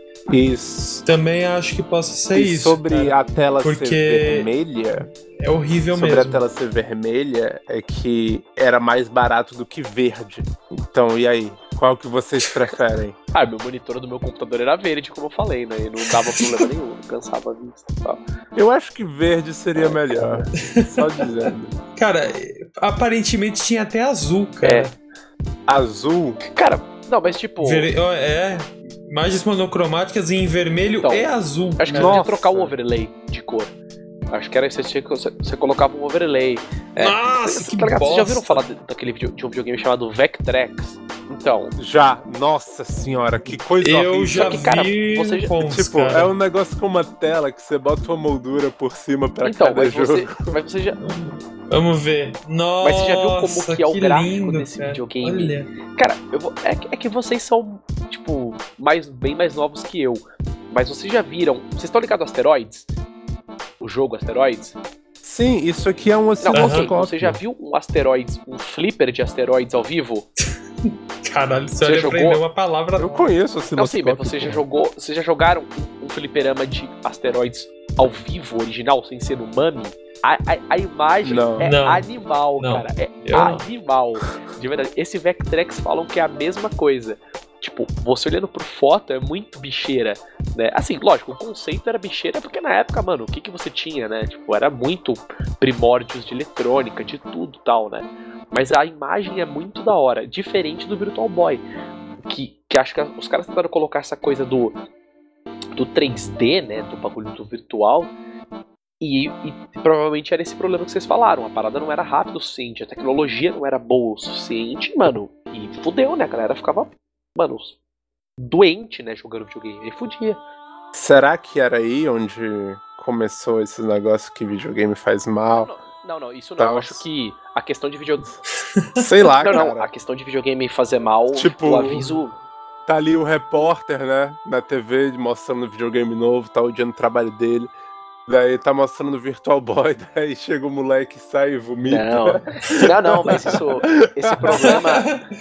Isso.
Também acho que possa ser
E
isso.
sobre
cara.
a tela
Porque
ser vermelha,
É horrível
sobre
mesmo.
a tela ser vermelha, é que era mais barato do que verde. Então, e aí? Qual que vocês preferem?
Ah, meu monitor do meu computador era verde, como eu falei, né? E não dava problema nenhum, não cansava a vista e tal.
Eu acho que verde seria melhor. Só dizendo.
Cara, aparentemente tinha até azul, cara.
É.
Azul,
Cara, não, mas tipo...
Ver- ó, É, imagens monocromáticas em vermelho
Então,
e azul.
Acho que
né?
você podia
Nossa.
trocar o overlay de cor. Acho que era isso, você, você, você colocava um overlay. É,
Nossa,
você,
que
tá ligado? Vocês já ouviram
bosta.
falar de- daquele vídeo, de um videogame chamado Vectrex? Então,
já. Nossa senhora, que coisa
Eu
horrível.
já
Só que, cara,
vi
você já-
pontos,
Tipo,
cara.
é um negócio com uma tela que você bota uma moldura por cima pra
então
cada
mas,
jogo.
você, mas você já...
Vamos ver. Nossa,
Mas você já viu como que é o gráfico
lindo,
desse
cara.
videogame?
Olha.
Cara, eu vou, é, que- é que vocês são, tipo, mais, bem mais novos que eu. Mas vocês já viram... Vocês estão ligados a Asteroids? O jogo Asteroids?
Sim, isso aqui é um
Não,
osciloscópio.
ok. Você já viu um Asteroids, um flipper de Asteroids ao vivo?
Caralho, você
Você
olha
jogou?
aprendeu uma palavra.
Eu conheço
Não, sim, mas
osciloscópio.
você já
pô.
jogou. Vocês já jogaram um, um fliperama de asteroides ao vivo, original, sem ser no Mami? A, a, a imagem
Não.
é
Não.
animal,
Não.
cara. É
Eu não.
animal. De verdade. Esse Vectrex falam que é a mesma coisa. Tipo, você olhando por foto é muito bicheira, né? Assim, lógico, o conceito era bicheira porque na época, mano, o que que você tinha, né? Tipo, era muito primórdios de eletrônica, de tudo tal, né? Mas a imagem é muito da hora, diferente do Virtual Boy. Que, que acho que os caras tentaram colocar essa coisa do, do três D, né? Do bagulho do virtual. E, e provavelmente era esse problema que vocês falaram. A parada não era rápida o suficiente, a tecnologia não era boa o suficiente, mano. E fudeu, né? A galera ficava, mano, doente, né? Jogando videogame. E fudia.
Será que era aí onde começou esse negócio que videogame faz mal?
Não, não, não, isso não.
Tá.
Eu acho que a questão de videogame.
Sei lá,
Não,
cara.
não, a questão de videogame fazer mal,
Tipo-
o aviso.
Tá ali o repórter, né, na T V, mostrando videogame novo, tá odiando o trabalho dele. Daí tá mostrando o Virtual Boy, daí chega o moleque, sai e vomita.
Não, não, não, mas isso. Esse problema.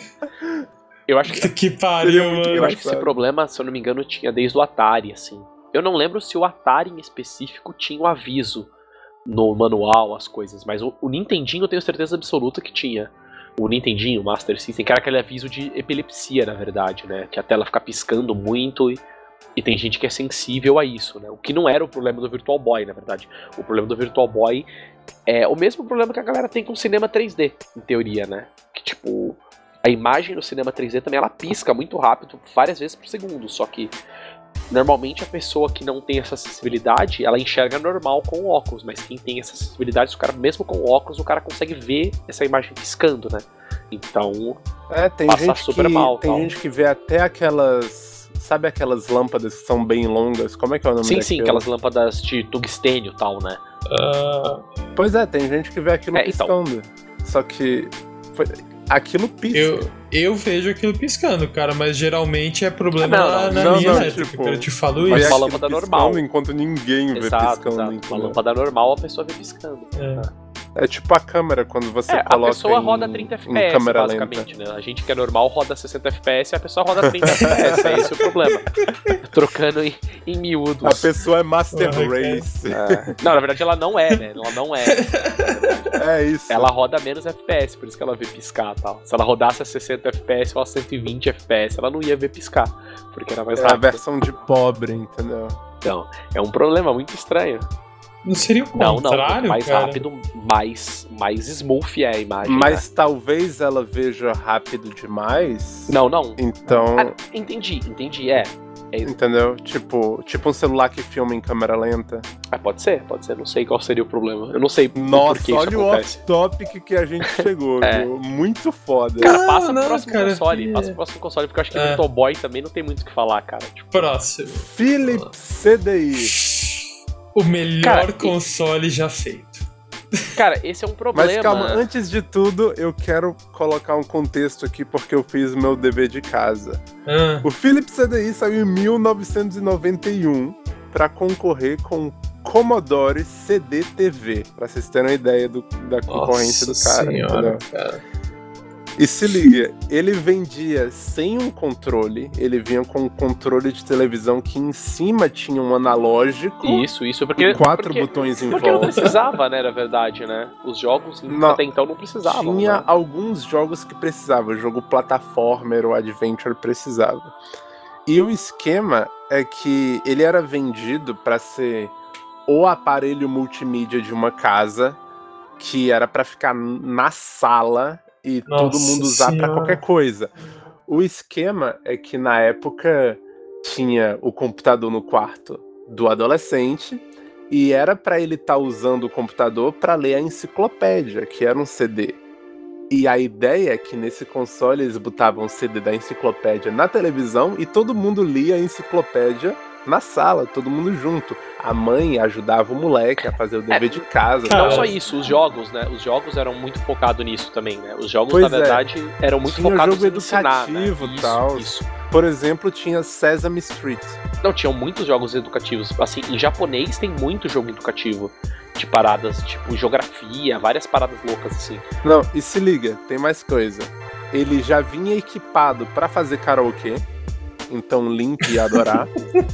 Eu acho que.
Que
Seria
pariu,
muito
mano.
Eu acho que esse
engraçado.
problema, se eu não me engano, tinha desde o Atari, assim. Eu não lembro se o Atari em específico tinha um aviso no manual, as coisas, mas o, o Nintendinho eu tenho certeza absoluta que tinha. O Nintendinho, o Master System, que era aquele aviso de epilepsia, na verdade, né? Que a tela fica piscando muito e, e tem gente que é sensível a isso, né? O que não era o problema do Virtual Boy, na verdade. O problema do Virtual Boy é o mesmo problema que a galera tem com o cinema três D, em teoria, né? Que, tipo, a imagem no cinema três D também, ela pisca muito rápido, várias vezes por segundo, só que normalmente a pessoa que não tem essa acessibilidade, ela enxerga normal com o óculos, mas quem tem essa acessibilidade, o cara, mesmo com o óculos, o cara consegue ver essa imagem piscando, né? Então,
é, tem
passa
gente
super
que,
mal.
Tem
tal.
gente que vê até aquelas... Sabe aquelas lâmpadas que são bem longas? Como é que é o nome
Sim,
daquilo?
sim, aquelas lâmpadas de tungstênio e tal, né?
Uh,
Pois é, tem gente que vê aquilo
É, então.
piscando. Só que... Foi... Aquilo pisca.
eu, eu vejo aquilo piscando, cara, mas geralmente é problema
Ah, não,
na,
não,
na
não,
linha
não,
elétrica,
tipo,
cara. Eu te falo
Vê
Mas
isso.
uma
aquilo
lâmpada
piscando
normal.
enquanto ninguém vê
Exato,
piscando.
exato. Uma
entendeu?
lâmpada normal, a pessoa vê piscando.
É.
É tipo a câmera, quando você
É, a
coloca
pessoa
em,
roda trinta
em
F P S,
câmera
basicamente,
lenta.
né? A gente que é normal roda sessenta F P S e a pessoa roda trinta F P S, é esse o problema. Trocando em, em miúdos.
A pessoa é Master
Porra,
Race.
É. Não, na verdade ela não é, né? Ela não é.
É isso.
Ela roda menos F P S, por isso que ela vê piscar e tal. Se ela rodasse a sessenta F P S ou a cento e vinte F P S, ela não ia ver piscar, porque era mais
É a
rápido.
versão de pobre, entendeu?
Então, é um problema muito estranho.
Não seria o
Não, não,
contrário,
quanto mais
cara?
rápido, mais, mais smooth é a imagem.
Mas
né?
talvez ela veja rápido demais.
Não, não.
Então,
Ah, entendi, entendi, é. é.
entendeu? Tipo, tipo um celular que filma em câmera lenta.
Ah, pode ser, pode ser. Não sei qual seria o problema. Eu não sei por
Nossa,
que isso
olha o
acontece.
off-topic que a gente chegou,
É.
viu? Muito foda.
Cara,
Não,
passa
não,
pro próximo
cara,
console.
que-
Passa pro próximo console, porque eu acho que
É.
Virtual Boy também não tem muito o que falar, cara. Tipo,
Próximo.
Philips C D I.
O melhor
Cara,
console já feito.
cara, esse é um problema.
Mas calma, antes de tudo, eu quero colocar um contexto aqui porque eu fiz meu dever de casa.
Ah,
O Philips C D I saiu em mil novecentos e noventa e um para concorrer com o Commodore C D T V, pra vocês terem uma ideia do- da concorrência
nossa
do cara,
senhora,
entendeu?
cara.
E se liga, ele vendia sem um controle, ele vinha com um controle de televisão que em cima tinha um analógico
Isso, isso, porque.
e quatro
porque,
botões em
porque não
volta.
precisava, né, na verdade, né? Os jogos
Não,
até então não precisavam.
Tinha
né?
alguns jogos que precisavam, jogo plataformer ou adventure precisava. E o esquema é que ele era vendido para ser o aparelho multimídia de uma casa, que era para ficar na sala e
Nossa
todo mundo usar para
Senhora.
qualquer coisa. O esquema é que na época tinha o computador no quarto do adolescente e era para ele estar usando o computador para ler a enciclopédia, que era um C D. E a ideia é que nesse console eles botavam o C D da enciclopédia na televisão e todo mundo lia a enciclopédia na sala, todo mundo junto. A mãe ajudava o moleque a fazer o dever de casa.
Cara,
Não só isso, os jogos, né? Os jogos eram muito focados nisso também, né? Os jogos,
Pois
na
é.
verdade, eram muito
Tinha
focados
jogo
em ensinar, né?
educativo e
Isso,
tal.
isso.
Por exemplo, tinha Sesame Street.
Não, tinham muitos jogos educativos. Assim, em japonês tem muito jogo educativo. De paradas, tipo, geografia, várias paradas loucas, assim.
Não, e se liga, tem mais coisa. Ele já vinha equipado pra fazer karaokê, então Link ia adorar.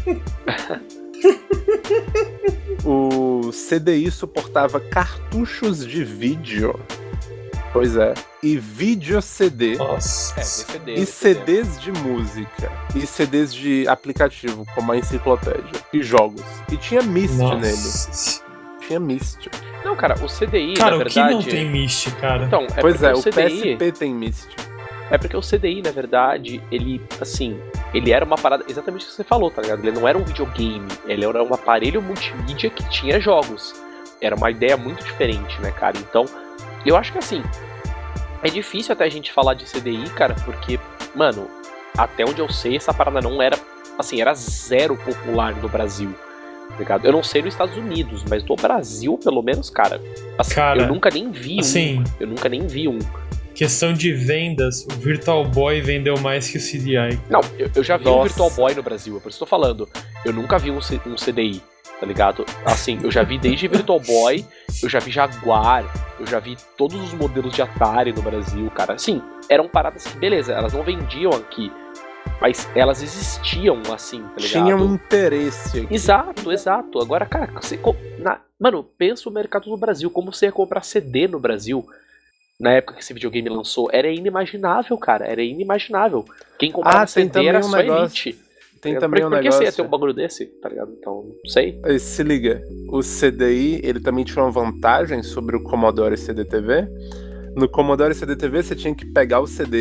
O C D I suportava cartuchos de vídeo. Pois é. E vídeo C D.
Nossa.
É, C D.
E C Ds de música. E C Ds de aplicativo, como a enciclopédia. E jogos. E tinha Myst nele.
Nossa.
Tinha Myst.
Não, cara, o C D I,
Cara,
na
o
verdade...
que não tem Myst, cara?
Então, é
Pois
porque
é,
o
o
C D I...
P S P tem Myst.
É porque o C D I, na verdade, ele, assim, ele era uma parada, exatamente o que você falou, tá ligado? Ele não era um videogame, ele era um aparelho multimídia que tinha jogos. Era uma ideia muito diferente, né, cara? Então, eu acho que, assim, é difícil até a gente falar de C D I, cara, porque, mano, até onde eu sei, essa parada não era, assim, era zero popular no Brasil, tá ligado? Eu não sei nos Estados Unidos, mas no Brasil, pelo menos, cara, assim,
Cara,
eu nunca nem vi
assim,
um. Eu nunca nem vi um.
Questão de vendas, o Virtual Boy vendeu mais que o C D I.
Não, eu, eu já vi
Nossa.
um Virtual Boy no Brasil, é por isso que eu tô falando. Eu nunca vi um, C- um C D I, tá ligado? Assim, eu já vi desde Virtual Boy, eu já vi Jaguar, eu já vi todos os modelos de Atari no Brasil, cara. Assim, eram paradas que, beleza, elas não vendiam aqui, mas elas existiam assim, tá ligado?
Tinha um interesse aqui.
Exato, exato. Agora, cara, você. co- Na... Mano, pensa o mercado do Brasil, como você ia comprar C D no Brasil. Na época que esse videogame lançou, era inimaginável, cara. Era inimaginável. Quem comprava
Ah, tem
C D
também
era
um
só
negócio.
elite.
Tem
Por-
também um
Por que
negócio.
você ia ter um bagulho desse? Tá ligado? Então, não sei.
Aí, se liga, o C D I, ele também tinha uma vantagem sobre o Commodore C D T V. No Commodore C D T V, você tinha que pegar o C D,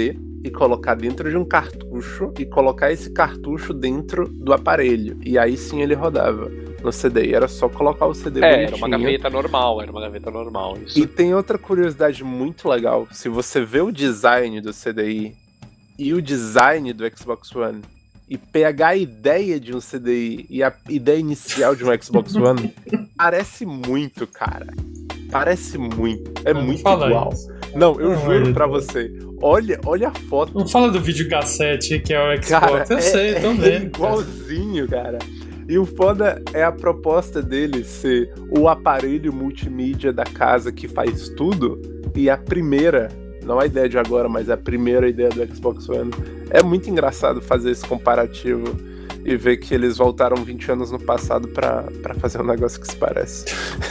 e colocar dentro de um cartucho e colocar esse cartucho dentro do aparelho. E aí sim ele rodava no C D I. Era só colocar o C D
É,
bonitinho.
era uma gaveta normal, era uma gaveta normal. Isso.
E tem outra curiosidade muito legal. Se você vê o design do C D I e o design do Xbox One e pegar a ideia de um C D I e a ideia inicial de um Xbox One, parece muito, cara. Parece muito. É
Não
muito
fala
igual.
isso.
Não, eu
Não,
juro
é,
pra
é.
você. Olha, olha a foto.
Não fala do videocassete que é o Xbox.
Cara,
eu
é,
sei, tô
é
vendo. cara.
igualzinho, cara. E o foda é a proposta dele ser o aparelho multimídia da casa que faz tudo. E a primeira, não a ideia de agora, mas a primeira ideia do Xbox One. É muito engraçado fazer esse comparativo e ver que eles voltaram vinte anos no passado pra, pra fazer um negócio que se parece.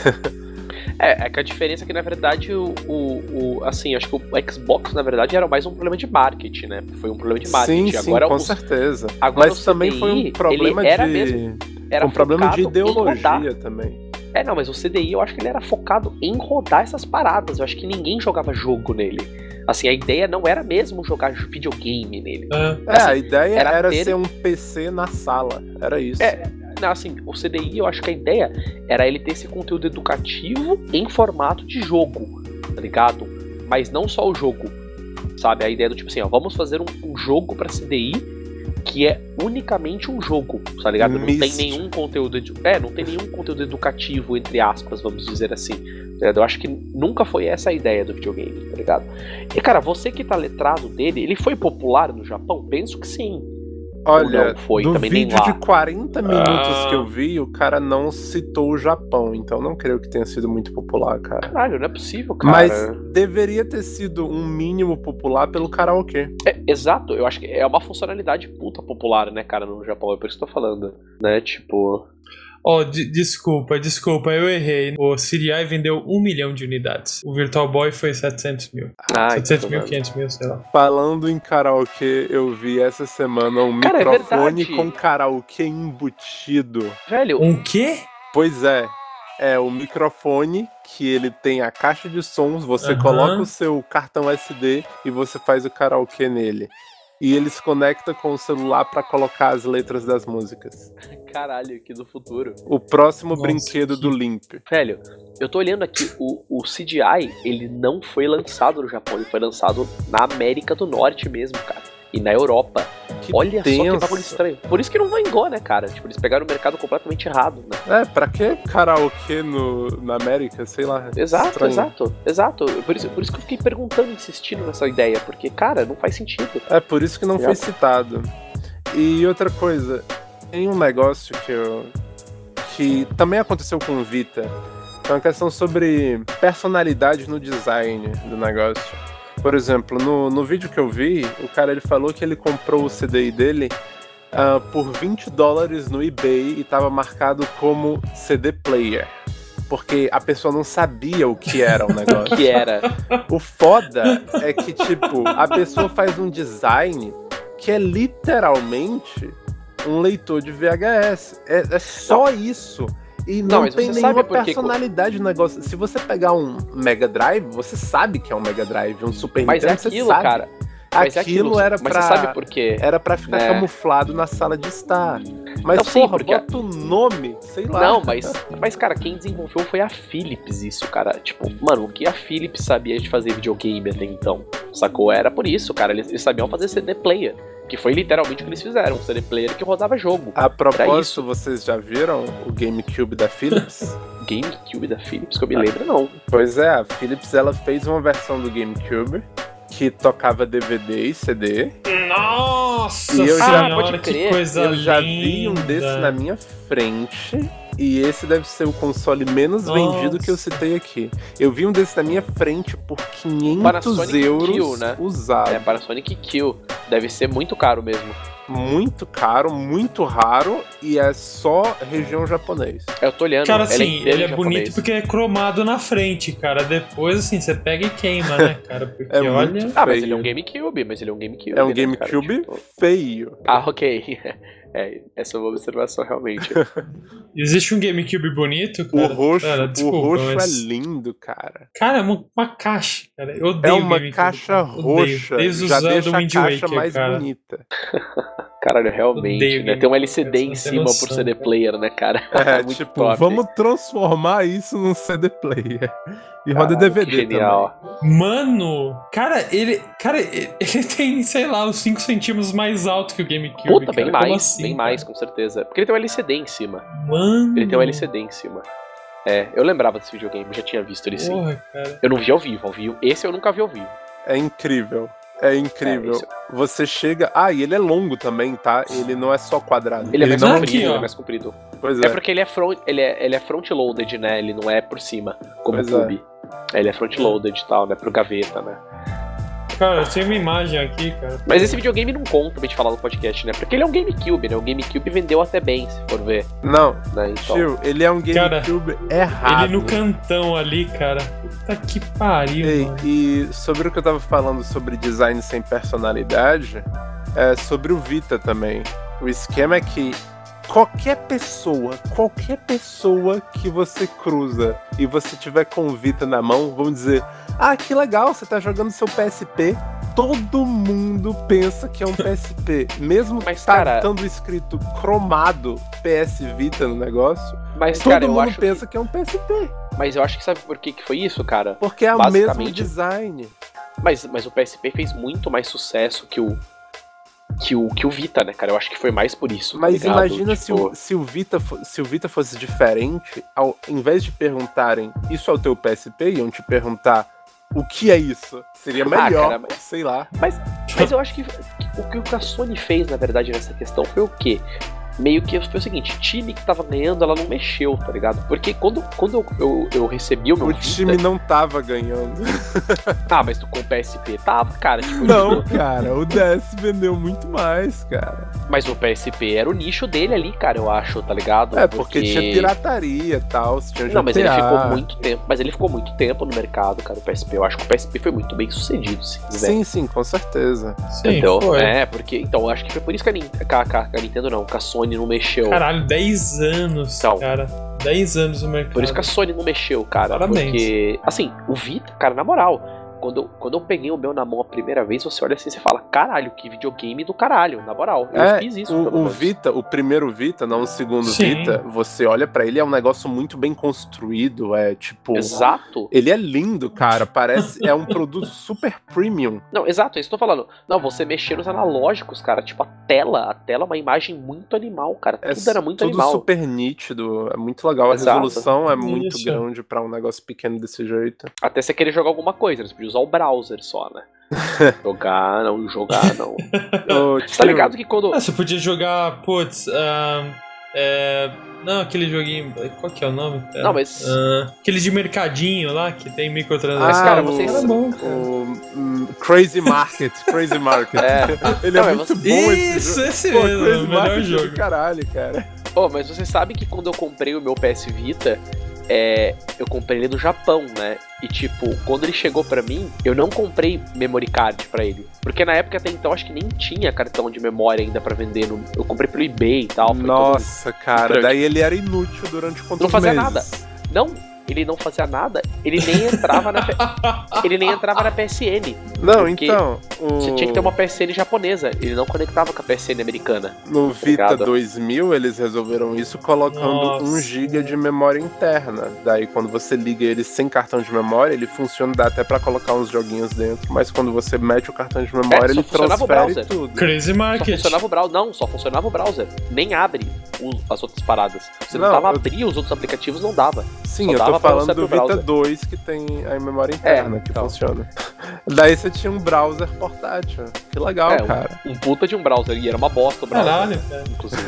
É, é que a diferença é que, na verdade, o, o, o- assim, acho que o Xbox, na verdade, era mais um problema de marketing, né? Foi um problema de marketing.
Sim, sim,
agora,
com
os-
certeza.
agora
Mas
o
também
C D I,
foi um problema
ele era
de...
mesmo- era
um problema de
focado em rodar.
ideologia também.
É, não, mas o C D I eu acho que ele era focado em rodar essas paradas. Eu acho que ninguém jogava jogo nele. Assim, a ideia não era mesmo jogar videogame nele.
Ah,
É,
Assim,
a ideia
era
era,
ter-
ser um P C na sala. Era isso.
É, não, assim, o C D I eu acho que a ideia era ele ter esse conteúdo educativo em formato de jogo, tá ligado? Mas não só o jogo, sabe? A ideia do tipo assim, ó, vamos fazer um, um jogo pra C D I que é unicamente um jogo, tá ligado? Não tem
Místico.
nenhum conteúdo, edu- é, não tem nenhum conteúdo educativo, entre aspas, vamos dizer assim. Tá ligado? Eu acho que nunca foi essa a ideia do videogame, tá ligado? E cara, você que tá letrado dele, ele foi popular no Japão? Penso que sim.
Olha,
não foi,
do
também nem
vídeo
lá.
de quarenta minutos
Ah.
que eu vi, o cara não citou o Japão, então não creio que tenha sido muito popular, cara.
Caralho, não é possível, cara.
Mas deveria ter sido um mínimo popular pelo karaokê.
É, exato, eu acho que é uma funcionalidade puta popular, né, cara, no Japão, é por isso que eu tô falando, né, tipo...
Ó, de- desculpa, desculpa, eu errei. O C D I vendeu um milhão de unidades. O Virtual Boy foi setecentos mil.
Ah,
setecentos
então,
mil,
mano.
quinhentos mil, sei lá.
Falando em karaokê, eu vi essa semana um
Cara, é
microfone
verdade.
com karaokê embutido.
Velho,
Um quê?
Pois é, é o microfone que ele tem a caixa de sons, você
Aham.
coloca o seu cartão S D e você faz o karaokê nele. E ele se conecta com o celular pra colocar as letras das músicas.
caralho, aqui do futuro.
O próximo
Nossa,
brinquedo
que-
do Limp.
Velho, eu tô olhando aqui, o, o C D I, ele não foi lançado no Japão, ele foi lançado na América do Norte mesmo, cara. E na Europa.
Que
Olha só que
tenso.
bagulho estranho. Por isso que não vingou, né, cara? Tipo, eles pegaram o mercado completamente errado, né?
É, pra que karaokê no, na América? Sei lá.
Exato,
estranho.
exato, exato. Por isso, por isso que eu fiquei perguntando, insistindo nessa ideia, porque, cara, não faz sentido.
É, por isso que não
Já.
foi citado. E outra coisa, tem um negócio que eu. que também aconteceu com o Vita. É uma questão sobre personalidade no design do negócio. Por exemplo, no, no vídeo que eu vi, o cara ele falou que ele comprou o C D I dele ah, por vinte dólares no eBay e tava marcado como C D player. Porque a pessoa não sabia o que era o negócio.
Que era.
O foda é que, tipo, a pessoa faz um design que é literalmente um leitor de V H S. É, é só isso. E não,
Não, mas
tem
você
nenhuma
sabe por que-
personalidade no negócio. Se você pegar um Mega Drive, você sabe que é um Mega Drive. Um Super
Mas é
Nintendo,
aquilo,
você sabe.
cara. Mas é
Aquilo era
Mas
pra...
você sabe por quê?
Era pra ficar
É.
camuflado na sala de estar. Mas,
Não, sim,
porra,
porque-
bota o nome, sei lá.
Não, mas, mas, cara, quem desenvolveu foi a Philips isso, cara. Tipo, mano, o que a Philips sabia de fazer videogame até então, sacou? Era por isso, cara. Eles, eles sabiam fazer C D player, que foi literalmente o que eles fizeram. Um C D player que rodava jogo.
A propósito,
isso.
vocês já viram o GameCube da Philips?
GameCube da Philips, que eu me lembro, não.
Pois é, a Philips ela fez uma versão do GameCube que tocava D V D e C D.
Nossa
E eu já-
senhora,
pode
que
crer.
coisa
Eu já
linda.
vi um desse na minha frente. E esse deve ser o console menos
Nossa.
vendido que eu citei aqui. Eu vi um desse na minha frente por quinhentos
Panasonic
euros
Kill, né?
usado.
É, Panasonic Kill. Deve ser muito caro mesmo.
Muito caro, muito raro e é só região japonês.
Eu tô olhando.
Cara,
ela
assim,
inteira
ele é
em
bonito
japonês.
porque é cromado na frente, cara. Depois, assim, você pega e queima, né, cara? Porque
É
olha.
muito
Ah, mas
feio.
ele é um GameCube, mas ele é um GameCube.
É um
né, cara?
GameCube
Tipo-
feio.
Ah, ok. É, essa é uma observação realmente.
Existe um GameCube bonito,
O
cara?
roxo,
Cara, desculpa,
o roxo
mas...
é lindo, cara.
Cara, é uma, uma caixa, cara. Eu odeio
É uma
GameCube,
caixa
cara.
roxa,
Desde o
já
Zelda
deixa a
Wind
caixa
Waker,
mais
cara.
bonita.
Caralho, realmente,
Odeio
né? Tem um L C D
Game
em
Boy,
cima
noção,
por C D
cara.
player, né, cara?
É,
Muito
tipo,
top.
vamos transformar isso num C D player. E roda
Caralho,
D V D
que genial.
também.
Mano, cara, ele. Cara, ele tem, sei lá, uns cinco centímetros mais alto que o GameCube.
Puta,
cara.
bem
Como
mais,
assim,
bem
cara?
mais, com certeza. Porque ele tem um L C D em cima.
Mano.
Ele tem um L C D em cima. É, eu lembrava desse videogame, eu já tinha visto ele sim.
Porra, cara.
Eu não vi ao vivo, ao vivo. Esse eu nunca vi ao vivo.
É incrível. É incrível.
É, isso-
Você chega. Ah, e ele é longo também, tá? Ele não é só quadrado.
Ele é mais
não-
comprido,
Aqui, ó.
ele é mais comprido.
Pois
É
é.
porque ele é front, ele é, ele é front-loaded, né? Ele não é por cima, como
Pois
o Cube. É, ele é front-loaded e tal, né? Pro gaveta, né?
Cara, tem uma imagem aqui, cara.
Mas esse videogame não conta pra gente falar no podcast, né? Porque ele é um GameCube, né? O GameCube vendeu até bem, se for ver,
Não,
né? Então,
tio, ele é um GameCube errado.
Ele no cantão ali, cara. Puta que pariu,
Ei,
mano.
e sobre o que eu tava falando sobre design sem personalidade, é sobre o Vita também. O esquema é que qualquer pessoa, qualquer pessoa que você cruza e você tiver com o Vita na mão, vão dizer: ah, que legal, você tá jogando seu P S P. Todo mundo pensa que é um P S P. Mesmo
Mas,
tá
cara-
estando escrito cromado P S Vita no negócio,
mas,
todo
cara, eu
mundo
acho
pensa que... é um P S P.
que, Mas eu acho que sabe por que, que foi isso, cara?
Porque é o mesmo
Basicamente-
design.
Mas, mas o P S P fez muito mais sucesso que o. Que o, que o Vita, né, cara? Eu acho que foi mais por isso. tá
Mas
ligado?
imagina se,
Tipo,
o, se, o Vita, fo- se o Vita fosse diferente, ao invés de perguntarem isso é o teu P S P, iam te perguntar o que é isso. Seria melhor,
cara, mas-
sei lá.
Mas, mas eu acho que o que o que a Sony fez, na verdade, nessa questão foi o quê? Meio que foi o seguinte, time que tava ganhando, ela não mexeu, tá ligado? Porque quando, quando eu, eu, eu recebi o meu
O
Vita...
time não tava ganhando.
Ah, mas tu com o P S P tava, cara. Tipo,
Não,
tipo,
cara, o D S vendeu muito mais, cara.
mas o P S P era o nicho dele ali, cara, eu acho, tá ligado?
É, porque tinha pirataria e tal, tinha G T A.
Não, mas ele ficou muito tempo. Mas ele ficou muito tempo no mercado, cara, o P S P. Eu acho que o P S P foi muito bem sucedido, se quiser.
Sim, sim, com certeza.
Sim,
Então,
foi.
é, porque. Então, eu acho que foi por isso que a, Nin- que a- que a- que a Nintendo não, que a Sony não mexeu.
Caralho, dez anos,
Então.
cara. dez anos no mercado.
Por isso que a Sony não mexeu, cara.
Parabéns.
Porque, assim, o Vita, cara, na moral, quando eu, quando eu peguei o meu na mão a primeira vez, você olha assim e você fala, caralho, que videogame do caralho, na moral. Eu
É,
fiz isso,
o,
pelo
o
menos.
Vita, o primeiro Vita, não o segundo
Sim.
Vita, você olha pra ele, é um negócio muito bem construído, é tipo...
Exato.
Ele é lindo, cara, parece, é um produto super premium.
Não, exato, é isso que eu tô falando. Não, você mexer nos analógicos, cara, tipo a tela, a tela é uma imagem muito animal, cara.
É
Tudo era muito
tudo
animal.
super nítido, é muito legal, a
Exato.
resolução é muito
Isso.
grande pra um negócio pequeno desse jeito.
Até você querer jogar alguma coisa, você podia usar o browser só, né? jogar, não, jogar, não.
Ô,
Você tá
tio,
ligado que quando.
Ah, você podia jogar, putz, ah, é... Não, aquele joguinho, qual que é o nome? cara?
Não, mas-
Ah, aquele de mercadinho lá, que tem
Ah,
microtransação.
cara,
o-
vocês-
Era bom, cara.
o hum, Crazy Market, Crazy Market.
É.
Ele
Não,
é
é
muito
você-
bom
Isso,
esse
esse
jogo. Pô,
mesmo,
Crazy
o melhor
Market é
jogo.
do caralho, cara.
Pô, mas você sabe que quando eu comprei o meu P S Vita, é, eu comprei ele do Japão, né? E tipo, quando ele chegou pra mim, eu não comprei memory card pra ele. Porque na época até então acho que nem tinha cartão de memória ainda pra vender. No, eu comprei pelo eBay e tal. foi todo-
Nossa, cara,
grande.
daí ele era inútil durante quantos
Não fazia
meses?
Não, ele não fazia nada. Ele nem entrava na P- ele nem entrava na P S N.
Não,
Porque
então, o...
Você tinha que ter uma P S N japonesa. Ele não conectava com a P S N americana.
no Vita
Obrigado.
dois mil eles resolveram isso colocando
Nossa.
um giga de memória interna. Daí quando você liga ele sem cartão de memória, ele funciona, dá até pra colocar uns joguinhos dentro, mas quando você mete o cartão de memória,
É, só
ele
funcionava o
transfere
browser.
tudo.
Crazy
Só
Market.
funcionava o browser. Não, só funcionava o browser. Nem abre o- as outras paradas. Você não,
Não,
tava
eu-
abrir os outros aplicativos, não dava.
Sim,
Só
eu tô
dava pra
falando
você
do
abrir o
Vita
browser.
dois que tem a memória interna
É,
que
então.
funciona. Daí você tinha um browser portátil. Que legal,
É, um-
cara.
Um puta de um browser. E era uma bosta o browser.
Caralho, cara.
Inclusive.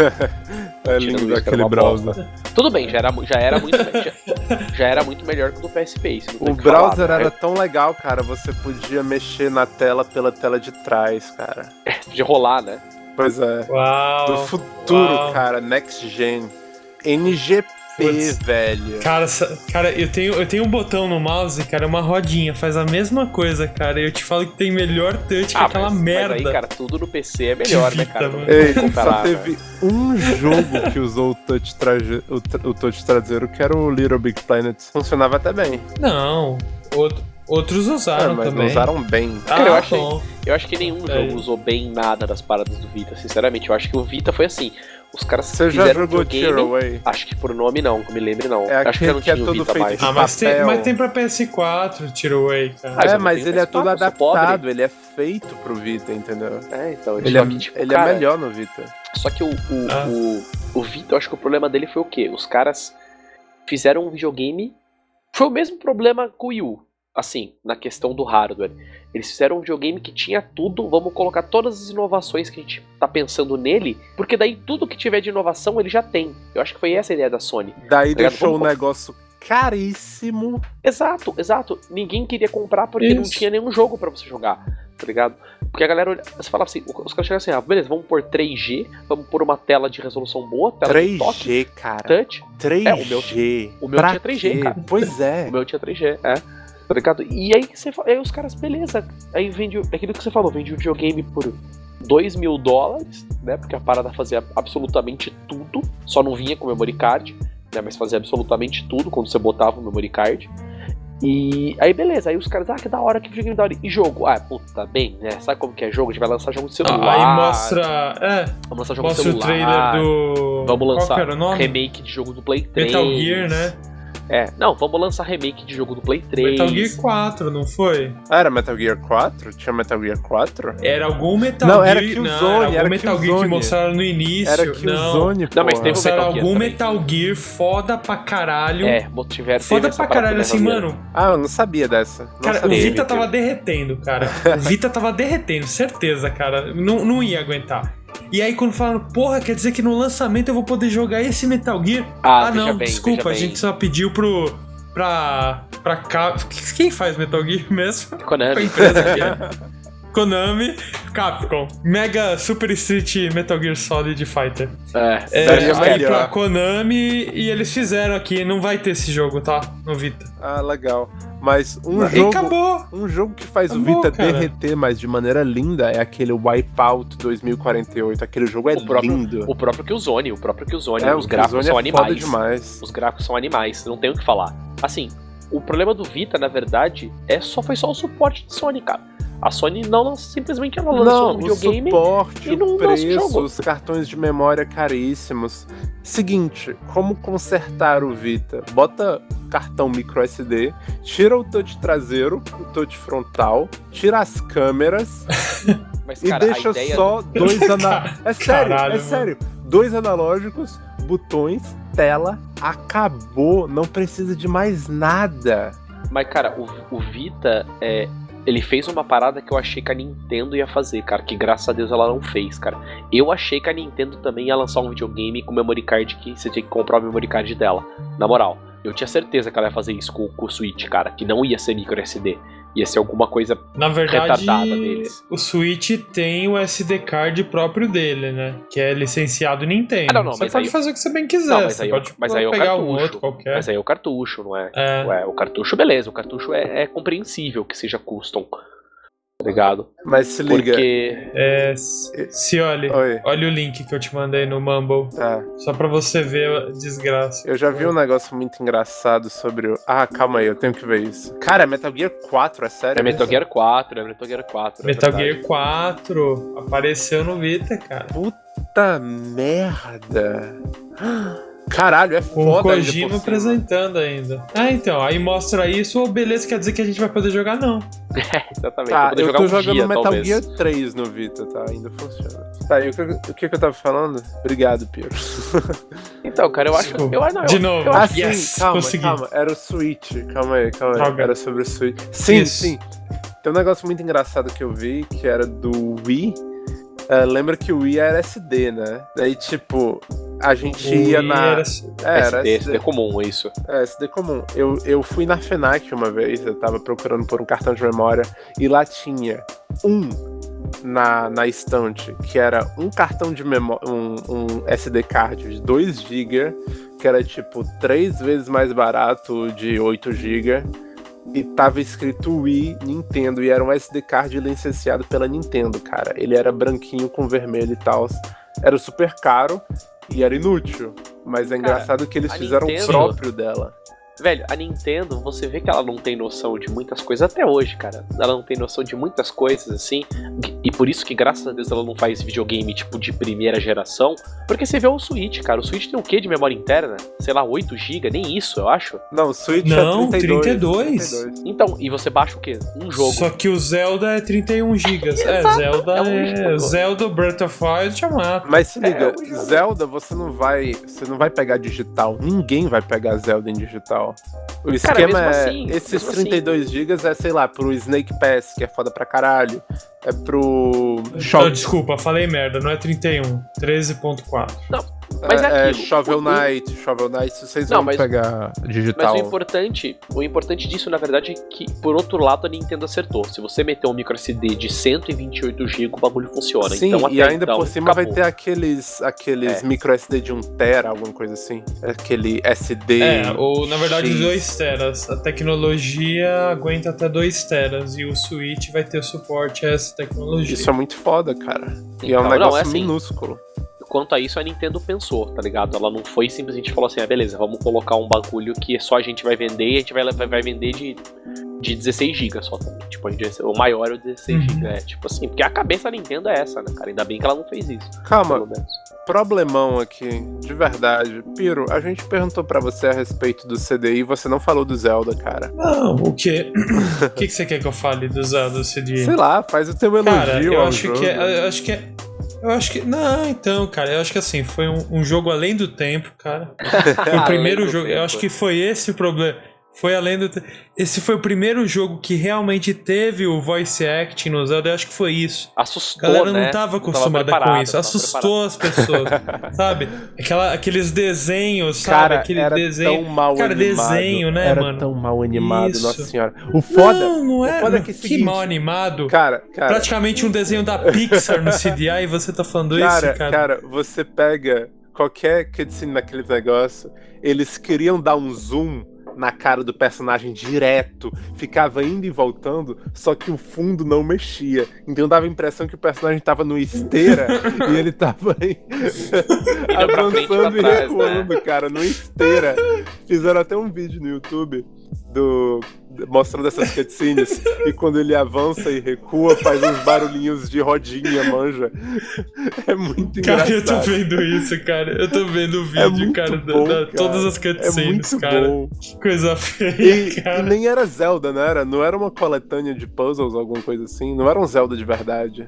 É
Tirando
lindo
isso, que era
aquele
uma
browser.
Tudo bem, já era, mu- já era muito já, já era muito melhor que o do P S P. Isso não tem
O
o que falar,
browser
né?
era tão legal, cara, você podia mexer na tela pela tela de trás, cara.
De rolar, né?
Pois é.
Uau.
Do futuro,
Uau.
cara, next gen. N G Putz. velho.
Cara, cara eu, tenho, eu tenho um botão no mouse, cara, uma rodinha, faz a mesma coisa, cara. Eu te falo que tem melhor touch ah, que aquela
mas,
merda.
Mas aí, cara, tudo no P C é melhor, Vita, né, cara?
Ei, só teve né? um jogo que usou o touch, traje, o, o touch traseiro, que era o Little Big Planet. Funcionava até bem.
Não, outro. Outros usaram é, mas também.
Não usaram bem.
Ah,
Cara, eu, acho,
bom.
eu acho que nenhum é. jogo usou bem nada das paradas do Vita, sinceramente. Eu acho que o Vita foi assim. Os caras
Você
fizeram
já jogou
um videogame,
Tearaway?
Acho que por nome não, que me lembre não.
É
acho que eu não
que é
tinha
todo
o Vita
feito
mais.
de
Ah, mas
papel.
tem, mas tem pra P S quatro, Tearaway, cara.
Ah, é,
mas,
mas ele é todo
quatro,
adaptado, ele é feito pro Vita, entendeu?
É, então.
Ele, é,
que, tipo,
ele
cara,
é melhor no Vita.
Só que o, o,
ah.
o, o Vita, eu acho que o problema dele foi o quê? Os caras fizeram um videogame... Foi o mesmo problema com o Wii U. Assim, na questão do hardware. Eles fizeram um videogame que tinha tudo, vamos colocar todas as inovações que a gente tá pensando nele, porque daí tudo que tiver de inovação ele já tem. Eu acho que foi essa a ideia da Sony.
Daí
tá
deixou o um negócio caríssimo.
Exato, exato. Ninguém queria comprar porque
Isso.
não tinha nenhum jogo pra você jogar, tá ligado? Porque a galera, você falava assim, os caras chegavam assim, ah, beleza, vamos pôr três G, vamos pôr uma tela de resolução boa, tela
três G,
de toque,
cara.
touch.
três G.
É, o meu, o meu tinha três G,
quê?
cara.
Pois é.
O meu tinha três G, é. Tá ligado? E aí, você, aí os caras, beleza, aí vende aquilo que você falou, vende o videogame por dois mil dólares, né? Porque a parada fazia absolutamente tudo, só não vinha com memory card, né? Mas fazia absolutamente tudo quando você botava o memory card. E aí, beleza, aí os caras, ah, que da hora, que videogame da hora. E jogo? Ah, puta, bem, né? Sabe como que é jogo? A gente vai lançar jogo de celular.
Aí mostra. É.
Vamos lançar jogo
mostra
de celular.
o trailer do.
Vamos lançar
Qual que era o nome?
remake de jogo do Play três.
Metal Gear, né?
É, não, vamos lançar remake de jogo do Play três.
Metal Gear quatro, não foi?
Ah, era Metal Gear quatro? Tinha Metal Gear quatro?
Era algum Metal
não,
Gear.
Era Killzone,
não, era algum
era
Metal
Killzone.
Gear que mostraram no início.
Era Killzone,
não, mas teve um
mostraram
Metal Gear
algum
também.
Metal Gear foda pra caralho.
É, tiveram
Foda pra caralho, assim, mano.
Ah, eu não sabia dessa. Não
cara,
sabia.
o Vita tava derretendo, cara. O Vita tava derretendo, certeza, cara. Não, não ia aguentar. E aí quando falaram, porra, quer dizer que no lançamento eu vou poder jogar esse Metal Gear?
Ah,
ah não,
bem,
desculpa, a
bem.
gente só pediu pro... Pra... Pra cá... Quem faz Metal Gear mesmo?
Konami.
Qual empresa que é? Konami, Capcom. Mega Super Street Metal Gear Solid Fighter.
É,
é
seria
aí
melhor.
pra Konami e eles fizeram aqui, não vai ter esse jogo, tá? No Vita.
Ah, legal. Mas um
e
jogo...
acabou.
Um jogo que faz
Acabou,
o Vita
cara.
derreter, mas de maneira linda, é aquele Wipeout dois mil e quarenta e oito. Aquele jogo é
o próprio,
lindo.
O próprio Killzone, o próprio Killzone.
É,
os
o
gráficos
Killzone
são
é
animais.
foda demais.
Os gráficos são animais, não tem o que falar. Assim, o problema do Vita, na verdade, é só, foi só o suporte de Sony, cara. A Sony não simplesmente ela lançou
não,
um videogame
o suporte,
e não
o
lança o jogo.
preço, os cartões de memória caríssimos. Seguinte, como consertar o Vita? Bota cartão micro S D, tira o touch traseiro, o touch frontal, tira as câmeras
Mas, cara,
e deixa
a ideia
só
do...
dois analógicos. É sério,
Caralho,
é
mano.
sério. Dois analógicos, botões, tela, acabou. Não precisa de mais nada.
Mas, cara, o, o Vita, é, ele fez uma parada que eu achei que a Nintendo ia fazer, cara, que graças a Deus ela não fez, cara. Eu achei que a Nintendo também ia lançar um videogame com memory card que você tinha que comprar o memory card dela. Na moral, eu tinha certeza que ela ia fazer isso com, com o Switch, cara, que não ia ser micro S D. Ia ser alguma coisa
Na verdade,
retardada deles.
o Switch tem o S D card próprio dele, né? Que é licenciado Nintendo.
Ah, não, não,
você
mas
pode
aí-
fazer o que você bem quiser.
Não, mas
você
aí,
pode
mas aí é o
pegar um
cartucho.
outro qualquer.
Mas aí é o cartucho, não é?
É.
Ué, o cartucho, beleza, o cartucho é, é compreensível que seja custom. Tá ligado?
Mas se liga.
Porque.
É, se se olhe,
Oi.
olha o link que eu te mandei no Mumble.
Tá.
Só pra você ver a desgraça.
Eu já vi um negócio muito engraçado sobre o... Ah, calma aí, eu tenho que ver isso. Cara, é Metal Gear quatro, é sério?
É Metal
isso?
Gear quatro, é Metal Gear quatro. é
Metal
verdade.
Gear quatro apareceu no Vita, cara.
Puta merda. Caralho, é
Com
foda
o
ainda
Kojima
por cima.
apresentando ainda. Ah, então, aí mostra isso, ou beleza, quer dizer que a gente vai poder jogar? Não.
Exatamente.
Tá,
pra poder
eu
jogar
tô
um
jogando
dia,
Metal
talvez.
Gear três no Vita, tá? Ainda funciona. Tá, e o que, o que que eu tava falando? Obrigado, Piero.
Então, cara, eu acho. Eu, não,
De
eu,
novo.
Eu
Ah,
acho,
sim,
Yes,
calma,
consegui.
calma. Era o Switch. Calma aí, calma aí.
Joga.
Era sobre o Switch. Sim,
Isso.
sim. Tem um negócio muito engraçado que eu vi, que era do Wii. É, lembra que o Wii era S D, né? Daí, tipo, a gente
O
ia
Wii
na...
era-
É, era
S D,
S
S D
D.
é comum isso.
É, S D comum. Eu, eu fui na FENAC uma vez, eu tava procurando por um cartão de memória, e lá tinha um na, na estante, que era um cartão de memória, um, um S D card de dois gigas, que era tipo três vezes mais barato de oito gigas, e tava escrito Wii Nintendo, e era um S D card licenciado pela Nintendo, cara. Ele era branquinho com vermelho e tal. Era super caro e era inútil, mas é engraçado cara, que eles fizeram o próprio dela.
Velho, a Nintendo, você vê que ela não tem noção de muitas coisas até hoje, cara. Ela não tem noção de muitas coisas, assim. E por isso que, graças a Deus, ela não faz videogame, tipo, de primeira geração. Porque você vê o Switch, cara. O Switch tem o quê de memória interna? Sei lá, oito gigas, nem isso, eu acho.
Não, o Switch
não,
é trinta e dois.
trinta e dois.
trinta e dois.
Então, e você baixa o quê? Um jogo.
Só que o Zelda é trinta e um gigas. É, Zelda é... Um é... Zelda, Breath of Wild, já mata.
Mas se liga, é, um Zelda, você não vai... Você não vai pegar digital. Ninguém vai pegar Zelda em digital. O esquema cara, é, assim, esses trinta e dois gigas é, sei lá, pro Snake Pass, que é foda pra caralho. É pro...
Não, desculpa, falei merda, não é trinta e um, treze ponto quatro.
Não, mas é, é aquilo.
É Shovel Knight, Shovel Knight, vocês não, vão mas, pegar digital.
Mas o importante, o importante disso, na verdade, é que, por outro lado, a Nintendo acertou. Se você meter um micro S D de cento e vinte e oito gigas, o bagulho funciona.
Sim,
então,
e
até
ainda
então,
por cima
acabou.
vai ter aqueles, aqueles é. micro S D de um tera, alguma coisa assim. Aquele S D...
É, ou na verdade dois teras. A tecnologia aguenta até dois teras e o Switch vai ter suporte a essa tecnologia.
Isso é muito foda, cara. E
então,
é um negócio
não, é assim,
minúsculo.
Quanto a isso, a Nintendo pensou, tá ligado? Ela não foi simplesmente falou assim, ah, beleza, vamos colocar um bagulho que só a gente vai vender e a gente vai, vai, vai vender de, de dezesseis gigas só também. Tipo, a gente, o maior é o dezesseis
uhum.
gigas. É, tipo assim, porque a cabeça da Nintendo é essa, né, cara? Ainda bem que ela não fez isso.
Calma, problemão aqui, de verdade. Piro, a gente perguntou pra você a respeito do C D I e você não falou do Zelda, cara.
Não, o quê? O que, que você quer que eu fale do Zelda, do C D I?
Sei lá, faz o teu elogio
cara, eu
ao
acho
jogo.
que é, eu acho que é Eu acho que. Não, então, cara, eu acho que assim, foi um, um jogo além do tempo, cara. Foi o primeiro jogo. Eu acho que foi esse o problema. Foi além do tempo. Esse foi o primeiro jogo que realmente teve o voice acting no Zelda. Eu acho que foi isso.
Assustou,
a galera não
né?
tava acostumada
não tava
com isso. Assustou as pessoas. Sabe? Aquela, aqueles desenhos, sabe?
Cara,
Aquele
era
desenho.
tão mal
cara,
animado.
desenho, né,
era
mano?
tão mal animado,
isso.
Nossa Senhora. O foda.
Não, não é.
O foda é que, é
que
seguinte,
mal animado.
Cara, cara.
Praticamente um desenho da Pixar no C D I e você tá falando
cara,
isso, cara.
Cara, você pega qualquer cutscene naquele negócio, eles queriam dar um zoom na cara do personagem direto, ficava indo e voltando, só que o fundo não mexia. Então dava a impressão que o personagem tava no esteira e ele tava aí avançando e recuando, né? Cara, no esteira. Fizeram até um vídeo no YouTube do mostrando essas cutscenes e quando ele avança e recua faz uns barulhinhos de rodinha, manja. É muito engraçado.
Cara, eu tô vendo isso, cara. Eu tô vendo o vídeo, é cara,
bom,
da, da,
cara.
Todas as cutscenes,
é muito
cara.
Bom.
Que coisa feia,
e,
cara.
E nem era Zelda, não era? Não era uma coletânea de puzzles, alguma coisa assim? Não era um Zelda de verdade?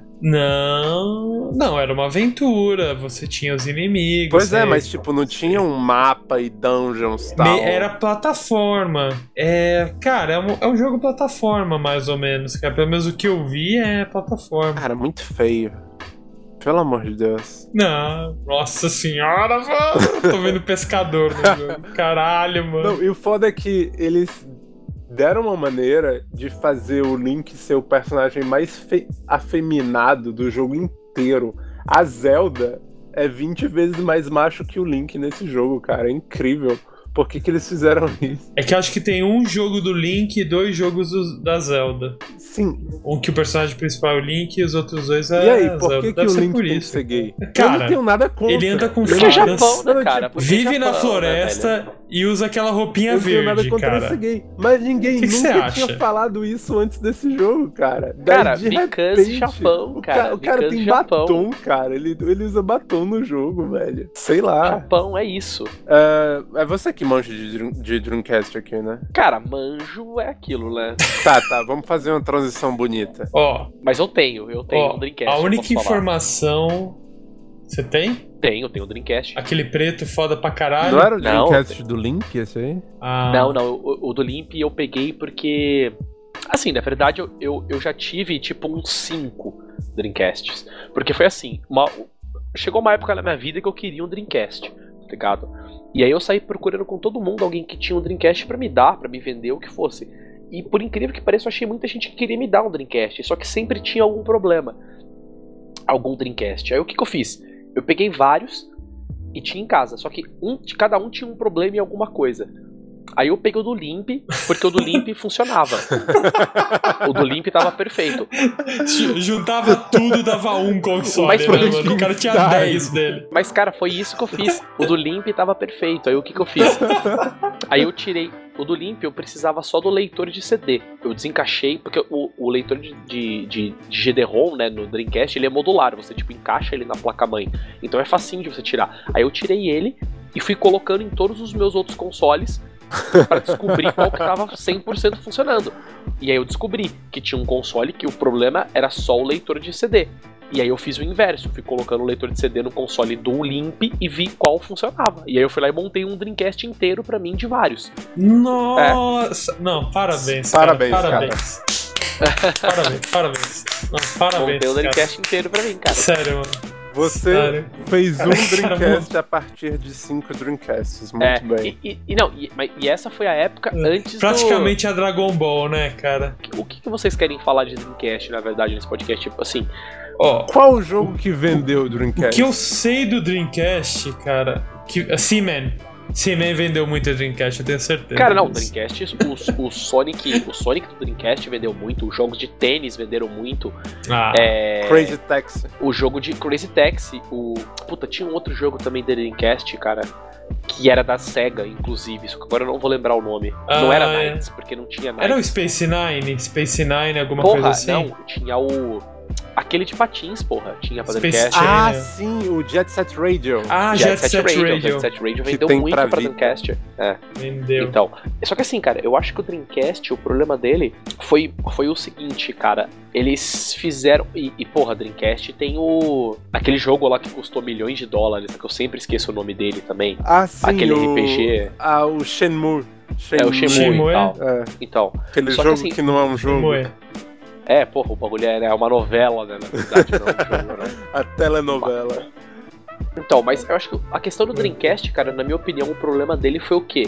Não, não, era uma aventura. Você tinha os inimigos.
Pois é,
aí,
mas tipo, não tinha um mapa e dungeons e tal.
Era plataforma. É, cara, é um, é um jogo plataforma, mais ou menos. Cara. Pelo menos o que eu vi é plataforma.
Cara, muito feio. Pelo amor de Deus.
Não, nossa senhora, mano. Tô vendo pescador no jogo. Caralho, mano.
Não, e o foda é que eles deram uma maneira de fazer o Link ser o personagem mais fe- afeminado do jogo inteiro. A Zelda é vinte vezes mais macho que o Link nesse jogo, cara. É incrível. Por que que eles fizeram isso?
É que eu acho que tem um jogo do Link e dois jogos do, da Zelda.
Sim.
Um que o personagem principal é o Link e os outros dois é
a Zelda. E aí, por
Zelda.
que, que
Deve
o Link
por
tem
isso.
que ser gay?
Cara,
eu não tenho nada contra.
Ele anda com
Porque é
fadas,
Japão, né, cara? Porque
vive
Japão,
na floresta,
né,
e usa aquela roupinha
eu
verde,
não tenho nada contra
cara.
esse gay. Mas ninguém
que que
nunca tinha falado isso antes desse jogo, cara.
Cara,
de
because
repente,
Japão, cara.
O cara, o cara tem
Japão.
batom, cara. Ele, ele usa batom no jogo, velho. Sei lá.
Japão é isso.
Uh, é você que manja de, Dream, de Dreamcast aqui, né?
Cara, manjo é aquilo, né?
Tá, tá. Vamos fazer uma transição bonita.
Ó,
mas eu tenho, eu tenho
ó,
um Dreamcast.
A única informação... Você tem?
Tenho, tenho o Dreamcast.
Aquele preto foda pra caralho.
Não era o
Não,
Dreamcast do Link, esse aí?
Ah.
Não, não. O, o do Limp eu peguei porque... Assim, na verdade, eu, eu, eu já tive, tipo, uns cinco Dreamcasts. Porque foi assim, uma, chegou uma época na minha vida que eu queria um Dreamcast, tá ligado? E aí eu saí procurando com todo mundo alguém que tinha um Dreamcast pra me dar, pra me vender, o que fosse. E por incrível que pareça, eu achei muita gente que queria me dar um Dreamcast, só que sempre tinha algum problema. algum Dreamcast. Aí o que, que eu fiz? Eu peguei vários e tinha em casa, só que um, cada um tinha um problema em alguma coisa. Aí eu peguei o do Limp, porque o do Limp funcionava. O do Limp tava perfeito.
Juntava tudo, dava um console,
Mas
né,
foi
mano? O cara tinha dez dele.
Mas, cara, foi isso que eu fiz. O do Limp tava perfeito. Aí o que, que eu fiz? Aí eu tirei. O do Limp eu precisava só do leitor de C D. Eu desencaixei, porque o, o leitor de, de, de, de G D ROM, né, no Dreamcast, ele é modular. Você, tipo, encaixa ele na placa-mãe. Então é facinho de você tirar. Aí eu tirei ele e fui colocando em todos os meus outros consoles pra descobrir qual que tava cem por cento funcionando. E aí eu descobri que tinha um console que o problema era só o leitor de C D. E aí eu fiz o inverso, fui colocando o leitor de C D no console do Limp e vi qual funcionava. E aí eu fui lá e montei um Dreamcast inteiro pra mim de vários.
Nossa! É. Não, parabéns,
parabéns,
cara.
cara.
Parabéns. Parabéns, parabéns. Não, parabéns.
Montei um Dreamcast inteiro pra mim, cara.
Sério, mano.
Você
Sério?
fez um
Cara,
Dreamcast
cara,
a partir de cinco Dreamcasts, muito
é,
bem.
E, e, não, e, mas, e essa foi a época
É.
antes
Praticamente do... a Dragon Ball, né, cara?
O que, que vocês querem falar de Dreamcast, na verdade, nesse podcast? Tipo assim...
Ó,
qual o jogo que vendeu o Dreamcast?
O que eu sei do Dreamcast, cara... Que, Seaman. Seaman vendeu muito o Dreamcast, eu tenho certeza.
Cara, não, o
disso.
Dreamcast, o, o Sonic o Sonic do Dreamcast vendeu muito, os jogos de tênis venderam muito.
Ah.
É,
Crazy Taxi.
O jogo de Crazy Taxi, o... Puta, tinha um outro jogo também do Dreamcast, cara, que era da SEGA, inclusive, só que agora eu não vou lembrar o nome.
Ah,
não era
é.
Knights, porque não tinha Knights.
Era o Space Nine? Space Nine, alguma
Porra,
coisa assim?
não, tinha o... Aquele de patins, porra, tinha pra
Space
Dreamcast.
Jam.
Ah,
Gênio.
sim, o Jet Set Radio.
Ah, Jet, Set, Radio.
Jet Set Radio
Que
vendeu
tem
muito
pra
pra
Vita.
Dreamcast. É.
Vendeu.
Então, só que assim, cara, eu acho que o Dreamcast, o problema dele foi, foi o seguinte, cara. Eles fizeram... E, e porra, Dreamcast tem o... Aquele jogo lá que custou milhões de dólares, que eu sempre esqueço o nome dele também.
Ah, sim,
Aquele
o...
R P G.
Ah, o Shenmue.
É, o Shenmue,
Shenmue,
e tal.
É.
Então,
Aquele
só
jogo
que, assim,
que não é um jogo.
Shenmue.
é, porra, o bagulho é uma novela, né, na verdade, não é um jogo, né?
A telenovela.
Então, mas eu acho que a questão do Dreamcast, cara, na minha opinião, o problema dele foi o quê?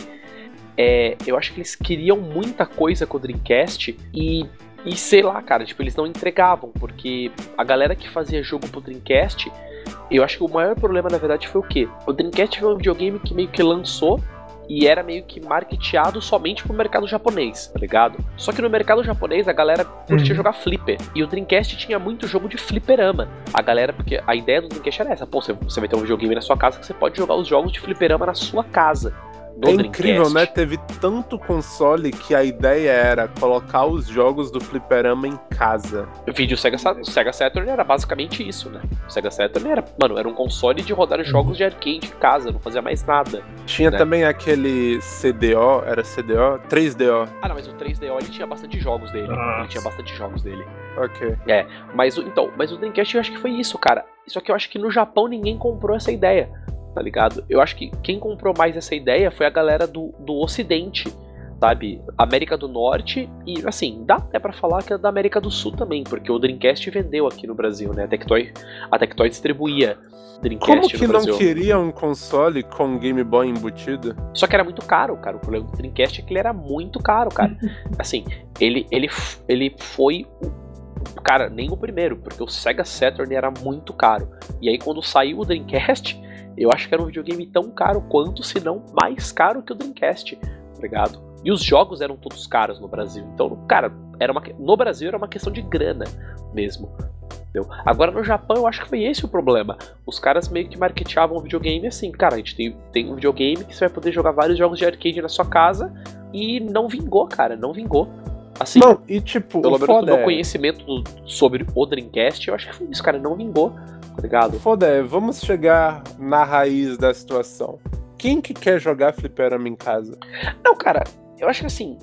É, eu acho que eles queriam muita coisa com o Dreamcast e, e sei lá, cara, tipo, eles não entregavam, porque a galera que fazia jogo pro Dreamcast, eu acho que o maior problema, na verdade, foi o quê? O Dreamcast foi um videogame que meio que lançou e era meio que marketeado somente pro mercado japonês, tá ligado? Só que no mercado japonês a galera curtia
Uhum.
jogar flipper. E o Dreamcast tinha muito jogo de fliperama. A galera, porque a ideia do Dreamcast era essa. Pô, você, você vai ter um videogame na sua casa que você pode jogar os jogos de fliperama na sua casa. No
É
Dreamcast.
incrível, né? Teve tanto console que a ideia era colocar os jogos do fliperama em casa.
O vídeo Sega, Sa- o Sega Saturn era basicamente isso, né? O Sega Saturn era, mano, era um console de rodar jogos de arcade em casa, não fazia mais nada.
Tinha
Né?
também aquele C D O, era C D O? três D O.
Ah, não, mas o três D O ele tinha bastante jogos dele.
Nossa.
Ele tinha bastante jogos dele.
Ok.
Mas, o- então, mas o Dreamcast eu acho que foi isso, cara. Só que eu acho que no Japão ninguém comprou essa ideia, tá ligado? Eu acho que quem comprou mais essa ideia foi a galera do, do Ocidente, sabe? América do Norte e, assim, dá até pra falar que é da América do Sul também, porque o Dreamcast vendeu aqui no Brasil, né? A Tectoy, a Tectoy distribuía Dreamcast
Como que
no
não
Brasil.
queria um console com Game Boy embutido?
Só que era muito caro, cara. O problema do Dreamcast é que ele era muito caro, cara. Assim, ele, ele, f- ele foi o... Cara, nem o primeiro, porque o Sega Saturn era muito caro. E aí quando saiu o Dreamcast, eu acho que era um videogame tão caro quanto, se não mais caro que o Dreamcast, tá ligado? E os jogos eram todos caros no Brasil. Então, cara, era uma, no Brasil era uma questão de grana mesmo. Entendeu? Agora no Japão eu acho que foi esse o problema. Os caras meio que marketeavam o videogame assim, cara, a gente tem, tem um videogame que você vai poder jogar vários jogos de arcade na sua casa e não vingou, cara, não vingou. Assim,
Não, e tipo,
pelo
o
menos no
foda
meu
é,
conhecimento do- sobre o Dreamcast, eu acho que foi isso, cara, não vingou, tá ligado?
o foda é, vamos chegar na raiz da situação. Quem que quer jogar fliperama em casa?
Não, cara, eu acho que assim,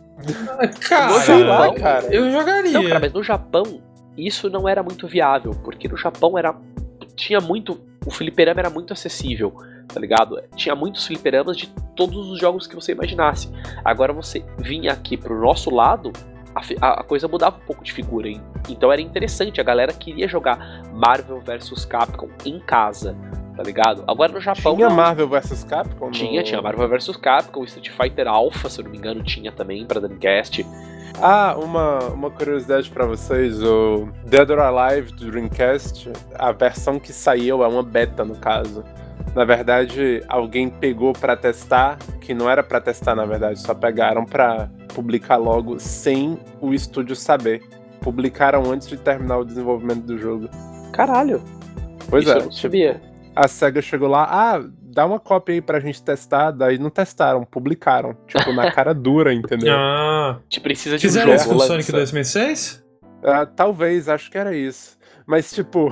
Cara,
Sei lá,
Japão-
cara.
eu jogaria.
não, cara, mas no Japão isso não era muito viável, porque no Japão era tinha muito, o fliperama era muito acessível, tá ligado? Tinha muitos fliperamas de todos os jogos que você imaginasse. Agora você vinha aqui pro nosso lado, a, fi- a- a coisa mudava um pouco de figura, hein? Então era interessante, a galera queria jogar Marvel versus Capcom em casa, tá ligado? Agora no Japão
Tinha
não.
Marvel versus Capcom?
Tinha,
no...
tinha Marvel versus Capcom, Street Fighter Alpha, se eu não me engano, tinha também pra Dreamcast.
Ah, uma, uma curiosidade pra vocês, o Dead or Alive do Dreamcast, a versão que saiu é uma beta, no caso. Na verdade, alguém pegou pra testar, que não era pra testar, na verdade, só pegaram pra publicar logo sem o estúdio saber. Publicaram antes de terminar o desenvolvimento do jogo.
Caralho.
Pois
Isso
é,
eu não
tipo,
sabia.
a SEGA chegou lá, ah, dá uma cópia aí pra gente testar, daí não testaram, publicaram. Tipo, na cara dura, entendeu?
Ah,
A gente precisa de um
fizeram
jogo.
isso com o
lança.
Sonic dois mil e seis?
Ah, talvez, acho que era isso. Mas, tipo,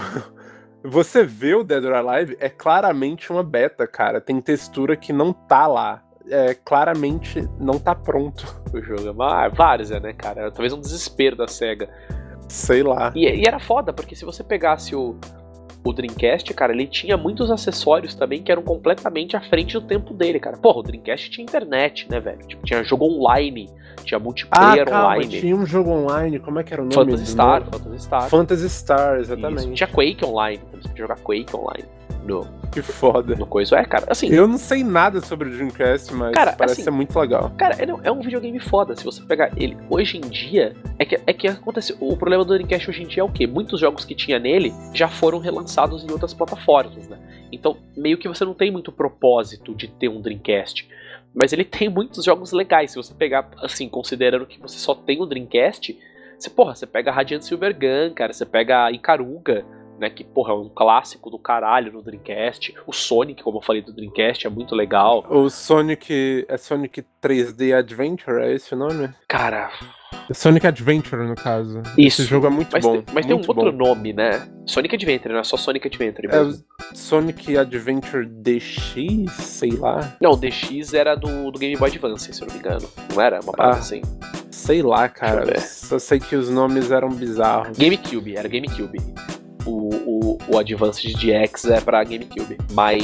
você vê o Dead or Alive, é claramente uma beta, cara. Tem textura que não tá lá. É, claramente não tá pronto.
O jogo. Ah, vários, né, cara? Talvez um desespero da SEGA.
Sei lá.
E, e era foda, porque se você pegasse o, o Dreamcast, cara, ele tinha muitos acessórios também que eram completamente à frente do tempo dele, cara. Porra, o Dreamcast tinha internet, né, velho? Tipo, tinha jogo online, tinha
Ah,
multiplayer
calma,
online.
tinha um jogo online, como é que era o nome?
Phantasy
do
Star,
novo?
Phantasy Star.
Phantasy Star,
Isso.
exatamente.
Tinha Quake online, você podia jogar Quake online no,
Que foda.
no coisa. É, cara, assim...
Eu não sei nada sobre o Dreamcast, mas
Cara,
parece
assim,
ser muito legal.
Cara, é, é um videogame foda. Se você pegar ele hoje em dia, é que, é que acontece. O problema do Dreamcast hoje em dia é o quê? Muitos jogos que tinha nele já foram relançados em outras plataformas, né? Então, meio que você não tem muito propósito de ter um Dreamcast. Mas ele tem muitos jogos legais. Se você pegar, assim, considerando que você só tem o Dreamcast, você, porra, você pega Radiant Silvergun, cara, você pega Ikaruga, né, que, porra, é um clássico do caralho no Dreamcast. O Sonic, como eu falei do Dreamcast, é muito legal.
O Sonic... É Sonic três D Adventure, é esse o nome?
Cara...
Sonic Adventure, no caso.
Isso.
Esse jogo é muito
mas
bom.
Tem, mas tem um
muito
outro
bom.
nome, né? Sonic Adventure, não é só Sonic Adventure
É
mesmo.
o Sonic Adventure D X, sei lá.
Não, o D X era do, do Game Boy Advance, se eu não me engano. Não era? Uma parada
Ah.
assim.
Sei lá,
Deixa eu
cara.
ver.
Só sei que os nomes eram bizarros.
GameCube, era GameCube. O, o, o Advanced D X é pra GameCube.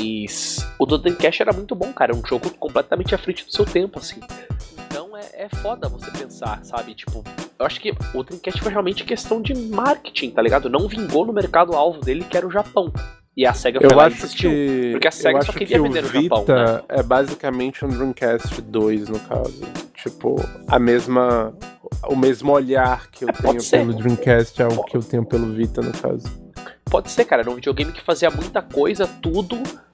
Mas o do Dreamcast era muito bom, cara. É um jogo completamente à frente do seu tempo, assim. Então é, é foda você pensar, sabe? Tipo, eu acho que o Dreamcast foi realmente questão de marketing, tá ligado? Não vingou no mercado-alvo dele, que era o Japão. E a SEGA foi
Eu
lá e
acho
insistiu.
que.
Porque a SEGA
eu
só
acho
queria
que
vender
o
no Japão,
Vita
né?
é basicamente um Dreamcast dois, no caso. Tipo, a mesma. O mesmo olhar que eu
É, pode
tenho
ser.
pelo Dreamcast é o que eu tenho pelo Vita, no caso.
Pode ser, cara. Era um videogame que fazia muita coisa, tudo,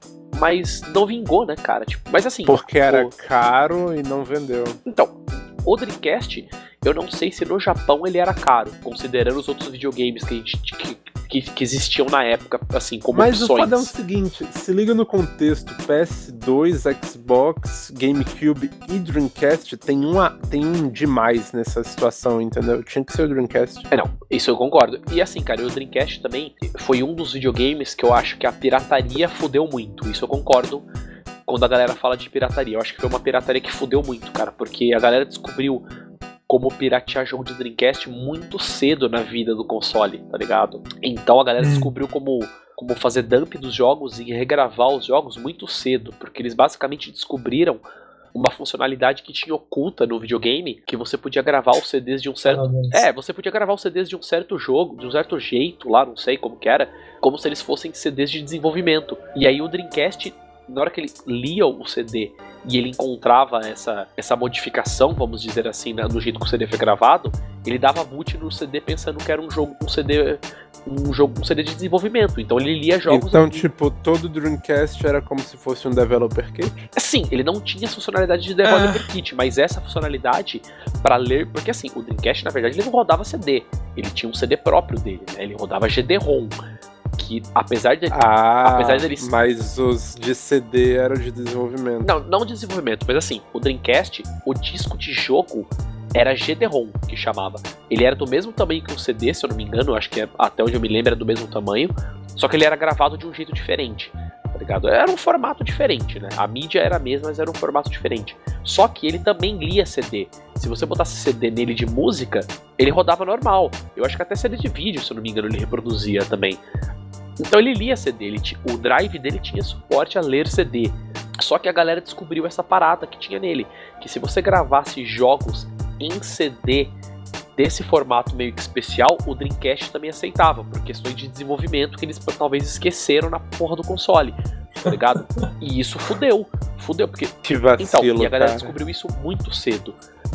mas não vingou, né, cara? Tipo, mas assim.
Porque era
o-
caro e não vendeu.
Então, o Dreamcast, eu não sei se no Japão ele era caro, considerando os outros videogames que, a gente, que, que, que existiam na época, assim, como
Mas o
opções.
foda é o seguinte, se liga no contexto, P S dois, Xbox, GameCube e Dreamcast tem, uma, tem um demais nessa situação, entendeu? Tinha que ser o Dreamcast.
É, não, isso eu concordo. E assim, cara, o Dreamcast também foi um dos videogames que eu acho que a pirataria fudeu muito. Isso eu concordo quando a galera fala de pirataria. Eu acho que foi uma pirataria que fudeu muito, cara, porque a galera descobriu como piratear jogo de Dreamcast muito cedo na vida do console, tá ligado? Então a galera
Hum.
descobriu como, como fazer dump dos jogos e regravar os jogos muito cedo, porque eles basicamente descobriram uma funcionalidade que tinha oculta no videogame, que você podia gravar os C Ds de um certo...
Parabéns.
É, você podia gravar os C Ds de um certo jogo, de um certo jeito lá, não sei como que era, como se eles fossem C Ds de desenvolvimento. E aí o Dreamcast, na hora que ele lia o C D e ele encontrava essa, essa modificação, vamos dizer assim, né, no jeito que o C D foi gravado, ele dava boot no C D pensando que era um jogo, um C D, um jogo, um C D de desenvolvimento. Então ele lia jogos.
Então, tipo, todo Dreamcast era como se fosse um developer kit?
Sim, ele não tinha essa funcionalidade de developer kit, mas essa funcionalidade para ler, porque assim, o Dreamcast na verdade ele não rodava C D, ele tinha um C D próprio dele, né? Ele rodava G D-ROM, que apesar de
Ah,
apesar deles-
mas os de C D eram de desenvolvimento.
não, não desenvolvimento, mas assim, o Dreamcast, o disco de jogo era G D-ROM, que chamava. Ele era do mesmo tamanho que um C D, se eu não me engano, acho que é, até onde eu me lembro era do mesmo tamanho, só que ele era gravado de um jeito diferente, tá ligado? Era um formato diferente, né? A mídia era a mesma, mas era um formato diferente. Só que ele também lia C D. Se você botasse C D nele de música, ele rodava normal. Eu acho que até C D de vídeo, se eu não me engano, ele reproduzia também. Então ele lia C D, ele t... o drive dele tinha suporte a ler C D. Só que a galera descobriu essa parada que tinha nele, que se você gravasse jogos em C D desse formato meio que especial, o Dreamcast também aceitava, por questões de desenvolvimento que eles talvez esqueceram na porra do console, tá ligado? E isso fudeu, fudeu, porque...
Que vacilo,
Então, e a galera
cara.
descobriu isso muito cedo.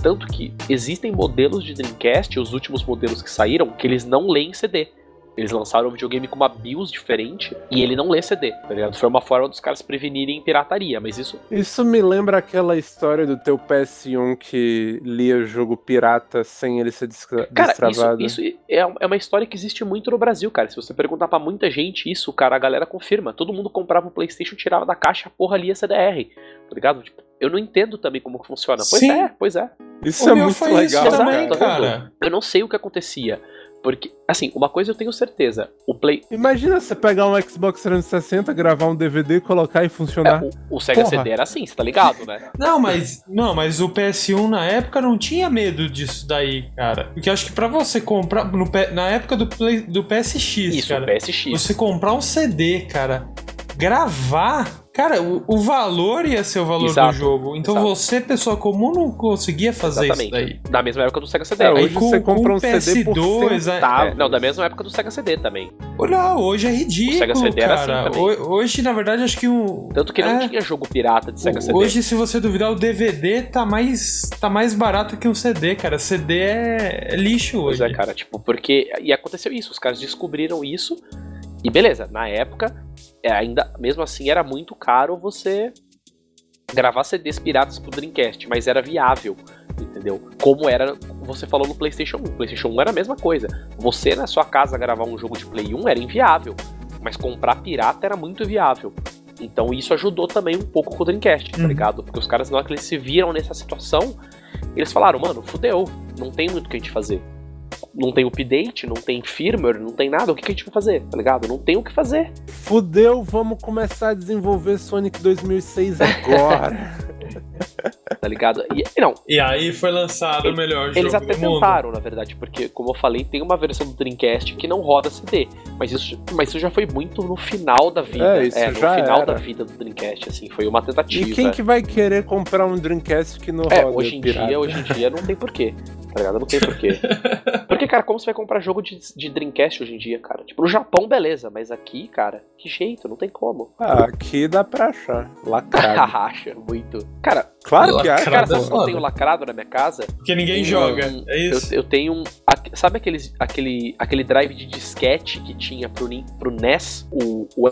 Tanto que existem modelos de Dreamcast, os últimos modelos que saíram, que eles não leem C D. Eles lançaram um videogame com uma BIOS diferente e ele não lê C D, tá ligado? Foi uma forma dos caras prevenirem pirataria, mas isso...
Isso me lembra aquela história do teu P S um que lia jogo pirata sem ele ser destra-
cara,
destravado.
Isso, isso é uma história que existe muito no Brasil, cara. Se você perguntar pra muita gente isso, cara, a galera confirma. Todo mundo comprava um PlayStation, tirava da caixa, a porra lia C D R, tá ligado? Tipo, eu não entendo também como que funciona. Pois
Sim.
é, pois é.
Isso é muito legal,
isso também,
cara.
cara.
Eu não sei o que acontecia. Porque, assim, uma coisa eu tenho certeza, o Play...
Imagina você pegar um Xbox trezentos e sessenta, gravar um D V D, colocar e funcionar.
É, o, o Sega
Porra.
C D era assim, você tá ligado, né?
Não, mas não, mas o P S um na época não tinha medo disso daí, cara. Porque eu acho que pra você comprar no, P- na época do, Play, do P S X,
Isso,
cara,
o P S X.
você comprar um C D, cara, gravar, cara, o, o valor ia ser o valor
Exato,
do jogo. Então
exato.
você, pessoa comum, não conseguia fazer
Exatamente.
isso daí.
Da mesma época do Sega C D.
É,
Aí
hoje
com-
você
com
compra um
o
C D por
P S dois, é-
centavos.
É, não, da mesma época do Sega C D também.
Olha, hoje é
O
ridículo,
Sega C D era
cara.
assim também.
Ho- hoje, na verdade, acho que um...
Tanto que não
é,
tinha jogo pirata de Sega C D.
Hoje, se você duvidar, o D V D tá mais, tá mais barato que um C D, cara. C D é, é lixo
Pois
hoje.
é, cara, tipo, porque... E aconteceu isso, os caras descobriram isso e beleza, na época, é, ainda, mesmo assim, era muito caro você gravar C Ds piratas pro Dreamcast, mas era viável, entendeu? Como era, você falou no PlayStation um. PlayStation um era a mesma coisa. Você, na sua casa, gravar um jogo de Play um era inviável, mas comprar pirata era muito viável. Então isso ajudou também um pouco com o Dreamcast, tá
Uhum.
ligado? Porque os caras, na hora que eles se viram nessa situação, eles falaram, mano, fudeu, não tem muito o que a gente fazer. Não tem update, não tem firmware, não tem nada, o que, que a gente vai fazer, tá ligado? Não tem o que fazer.
Fudeu, vamos começar a desenvolver Sonic dois mil e seis agora.
Tá ligado? E não,
E aí foi lançado o melhor jogo
eles até
do mundo.
tentaram, na verdade, porque, como eu falei, tem uma versão do Dreamcast que não roda C D, mas isso, mas isso já foi muito no final da vida.
É, isso
no
já
final
era.
da vida do Dreamcast, assim, foi uma tentativa.
E quem que vai querer comprar um Dreamcast que não
É,
roda
hoje em
pirata?
dia, hoje em dia não tem porquê, tá ligado? Não tem porquê. Porque, cara, como você vai comprar jogo de, de Dreamcast hoje em dia, cara? Tipo, no Japão, beleza, mas aqui, cara, que jeito, não tem como.
Ah, aqui dá pra achar. Lacrado.
Acha muito. Cara,
Claro que acha.
cara,
Lacrado é
sabe o que eu
foda.
tenho lacrado na minha casa?
Porque ninguém
Um-
joga,
um-
é isso?
Eu, eu tenho um. a- Sabe aqueles, aquele, aquele drive de disquete que tinha pro, Nin- pro N E S? O, o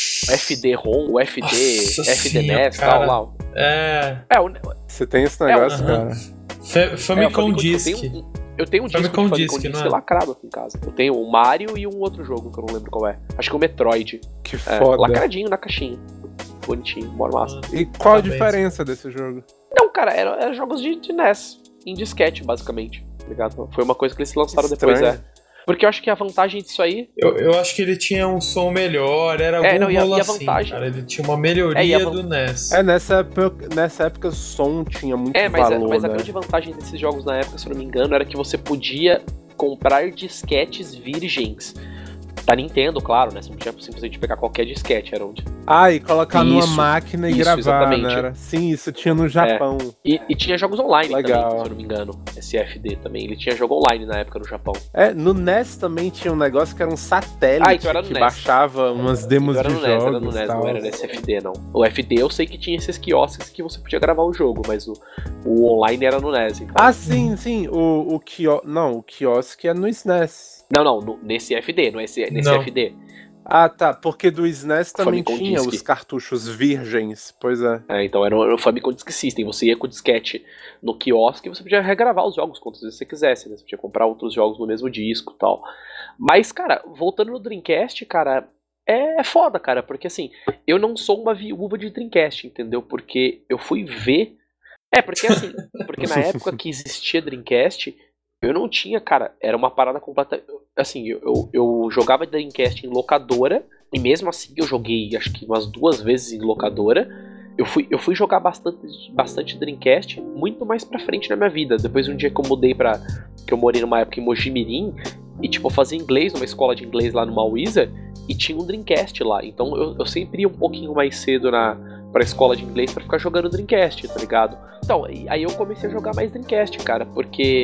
F D-ROM, o F D,
Nossa
F D N E S e
senhora,
tal lá.
É,
É, o,
Você tem esse negócio,
É,
cara?
Fa-
é, o
Famicom
Eu
Disk.
tenho, um- eu tenho um disco
Famicom
de Famicom
Disk,
Disk
não é?
lacrado aqui em casa. Eu tenho o Mario e um outro jogo que eu não lembro qual é. Acho que é o Metroid.
Que
É,
foda.
lacradinho na caixinha. Bonitinho, mó massa.
E qual a
Parabéns.
diferença desse jogo?
Não, cara, eram era jogos de, de N E S. Em disquete, basicamente. Tá ligado? Foi uma coisa que eles lançaram depois,
Estranho.
é. Porque eu acho que a vantagem disso aí.
Eu, eu acho que ele tinha um som melhor, era algum
É, não, e a-
rolo
e a
assim,
vantagem-
cara. Ele tinha uma melhoria
É, e a van-
do N E S.
É, nessa época, nessa época o som tinha muito
É, mas,
valor,
a, mas a
né?
grande vantagem desses jogos na época, se eu não me engano, era que você podia comprar disquetes virgens. Da Nintendo, claro, né? Você não tinha simplesmente pegar qualquer disquete, era onde.
Ah, e colocar numa
Isso,
máquina e
isso,
gravar,
exatamente.
né? Era- Sim, isso tinha no Japão.
E, e tinha jogos online
Legal.
também, se eu não me engano. Esse F D também. Ele tinha jogo online na época no Japão.
É, no N E S também tinha um negócio que era um satélite
Ah, então era no
que
N E S.
baixava umas demos
Então era
de
no N E S,
jogos
era no N E S,
e tal.
não era nesse F D, não. O F D eu sei que tinha esses quiosques que você podia gravar o jogo, mas o, o online era no N E S. Então.
Ah, sim, sim. O, o quio... Não, o quiosque é no S N E S.
Não, não, no- nesse F D, não é esse, nesse
Não.
F D.
Ah, tá. Porque do S N E S também
Famicom
tinha
Disk.
os cartuchos virgens. Pois é.
É, então era o, era o Famicom Disk System. Você ia com o disquete no quiosque e você podia regravar os jogos quantas vezes você quisesse, né? Você podia comprar outros jogos no mesmo disco e tal. Mas, cara, voltando no Dreamcast, cara, é, é foda, cara, porque assim, eu não sou uma viúva de Dreamcast, entendeu? Porque eu fui ver. É, porque assim, porque na época que existia Dreamcast, eu não tinha, cara, era uma parada completa. Assim, eu, eu, eu jogava Dreamcast em locadora, e mesmo assim eu joguei acho que umas duas vezes em locadora. Eu fui, eu fui jogar bastante, bastante Dreamcast muito mais pra frente na minha vida. Depois de um dia que eu mudei pra. Que eu morei numa época em Mojimirim, e tipo, eu fazia inglês numa escola de inglês lá numa Wizard, e tinha um Dreamcast lá. Então eu, eu sempre ia um pouquinho mais cedo na, pra escola de inglês pra ficar jogando Dreamcast, tá ligado? Então, aí eu comecei a jogar mais Dreamcast, cara, porque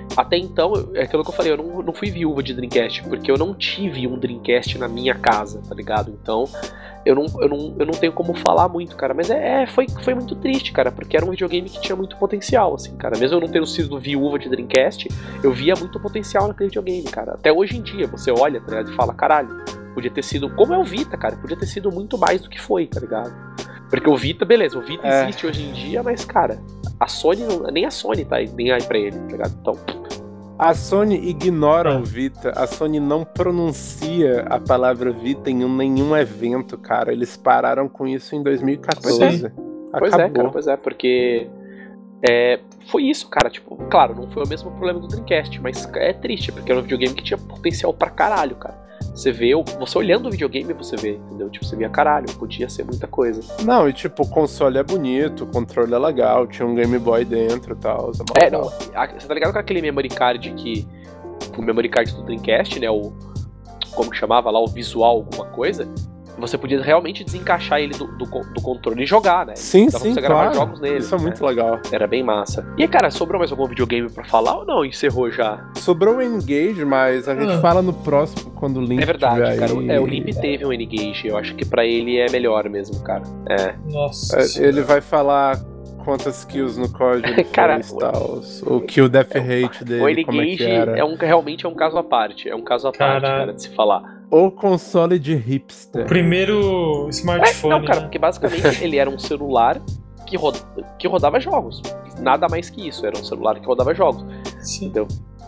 até então, é aquilo que eu falei, eu não, não fui viúva de Dreamcast, porque eu não tive um Dreamcast na minha casa, tá ligado? Então, eu não, eu não, eu não tenho como falar muito, cara, mas é, é foi, foi muito triste, cara, porque era um videogame que tinha muito potencial, assim, cara. Mesmo eu não tendo sido viúva de Dreamcast, eu via muito potencial naquele videogame, cara. Até hoje em dia, você olha, tá ligado, e fala, caralho, podia ter sido, como é o Vita, cara, podia ter sido muito mais do que foi, tá ligado? Porque o Vita, beleza, o Vita é. existe hoje em dia, mas, cara, a Sony, não, nem a Sony tá aí, nem aí pra ele, tá ligado? Então...
A Sony ignora o Vita, a Sony não pronuncia a palavra Vita em nenhum evento, cara. Eles pararam com isso em dois mil e quatorze.
Pois é, pois é cara, pois é, porque é, foi isso, cara, tipo, claro, não foi o mesmo problema do Dreamcast, mas é triste, porque era um videogame que tinha potencial pra caralho, cara. Você vê, você olhando o videogame, você vê, entendeu? Tipo, você via, caralho, podia ser muita coisa.
Não, e tipo, o console é bonito, o controle é legal, tinha um Game Boy dentro e tal.
É, é não, você tá ligado com aquele memory card que, o memory card do Dreamcast, né, o, como que chamava lá, o visual alguma coisa, você podia realmente desencaixar ele do, do, do controle e jogar, né?
Sim,
Dava
sim,
pra você
claro.
gravar jogos nele.
Isso é muito
né?
legal.
Era bem massa. E, cara, sobrou mais algum videogame pra falar ou não? Encerrou já?
Sobrou o N-Gage, mas a gente ah. fala no próximo, quando o Limp
É verdade, cara.
Aí...
É, o Limp teve um N-Gage. Eu acho que pra ele é melhor mesmo, cara. É.
Nossa.
É, ele vai falar quantas kills no código ele
cara,
fez, tal. O kill death
é,
rate dele,
o N-Gage
como é que era.
É um, realmente é um caso à parte. É um caso à parte,
Caralho.
cara, de se falar.
Ou console de hipster.
O primeiro smartphone.
É, não, cara,
né?
porque basicamente ele era um celular que, roda, que rodava jogos. Nada mais que isso, era um celular que rodava jogos.
Sim.
Entendeu?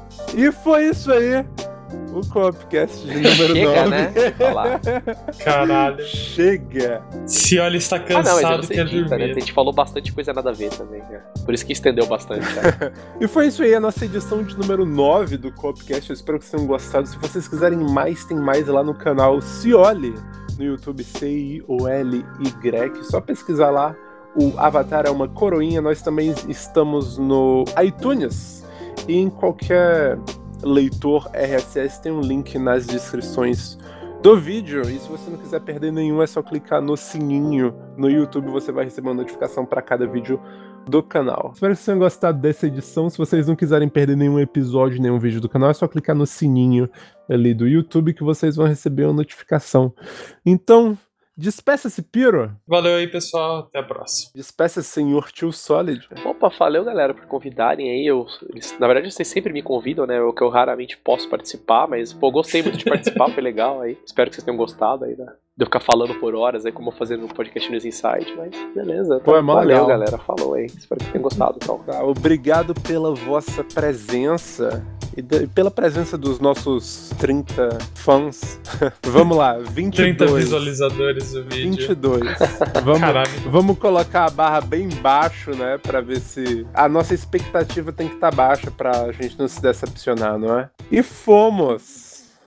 E foi isso aí. O Copcast de número
Chega,
nove.
né? De falar.
Caralho.
Chega.
Cioli está
Ah, não,
cansado
mas
e
você
quer
edita, né?
dormir.
A gente falou bastante coisa nada a ver também, né? Por isso que estendeu bastante, cara.
E foi isso aí, a nossa edição de número nove do Copcast. Eu espero que vocês tenham gostado. Se vocês quiserem mais, tem mais lá no canal Cioli, no YouTube, C I O L Y. Só pesquisar lá. O Avatar é uma coroinha. Nós também estamos no iTunes e em qualquer leitor R S S tem um link nas descrições do vídeo, e se você não quiser perder nenhum é só clicar no sininho no YouTube, você vai receber uma notificação para cada vídeo do canal. Espero que vocês tenham gostado dessa edição. Se vocês não quiserem perder nenhum episódio, nenhum vídeo do canal, é só clicar no sininho ali do YouTube que vocês vão receber uma notificação. Então, despeça-se, Piro.
Valeu aí, pessoal. Até a próxima.
Despeça-se, senhor Tio Solid.
Opa, valeu, galera, por convidarem aí. Eu, eles, na verdade, vocês sempre me convidam, né? Eu que eu raramente posso participar, mas, pô, gostei muito de participar, foi legal aí. Espero que vocês tenham gostado aí, né? De eu ficar falando por horas aí, como eu fazer no podcast News Insight, mas beleza.
Pô, é mó
valeu,
legal.
galera. Falou aí. Espero que tenham gostado, então.
Tá, obrigado pela vossa presença. E de, pela presença dos nossos trinta fãs. Vamos lá, vinte e dois.
trinta visualizadores do vídeo.
vinte e dois. Vamos, vamos colocar a barra bem baixo, né? Pra ver se... A nossa expectativa tem que estar baixa pra gente não se decepcionar, não é? E fomos!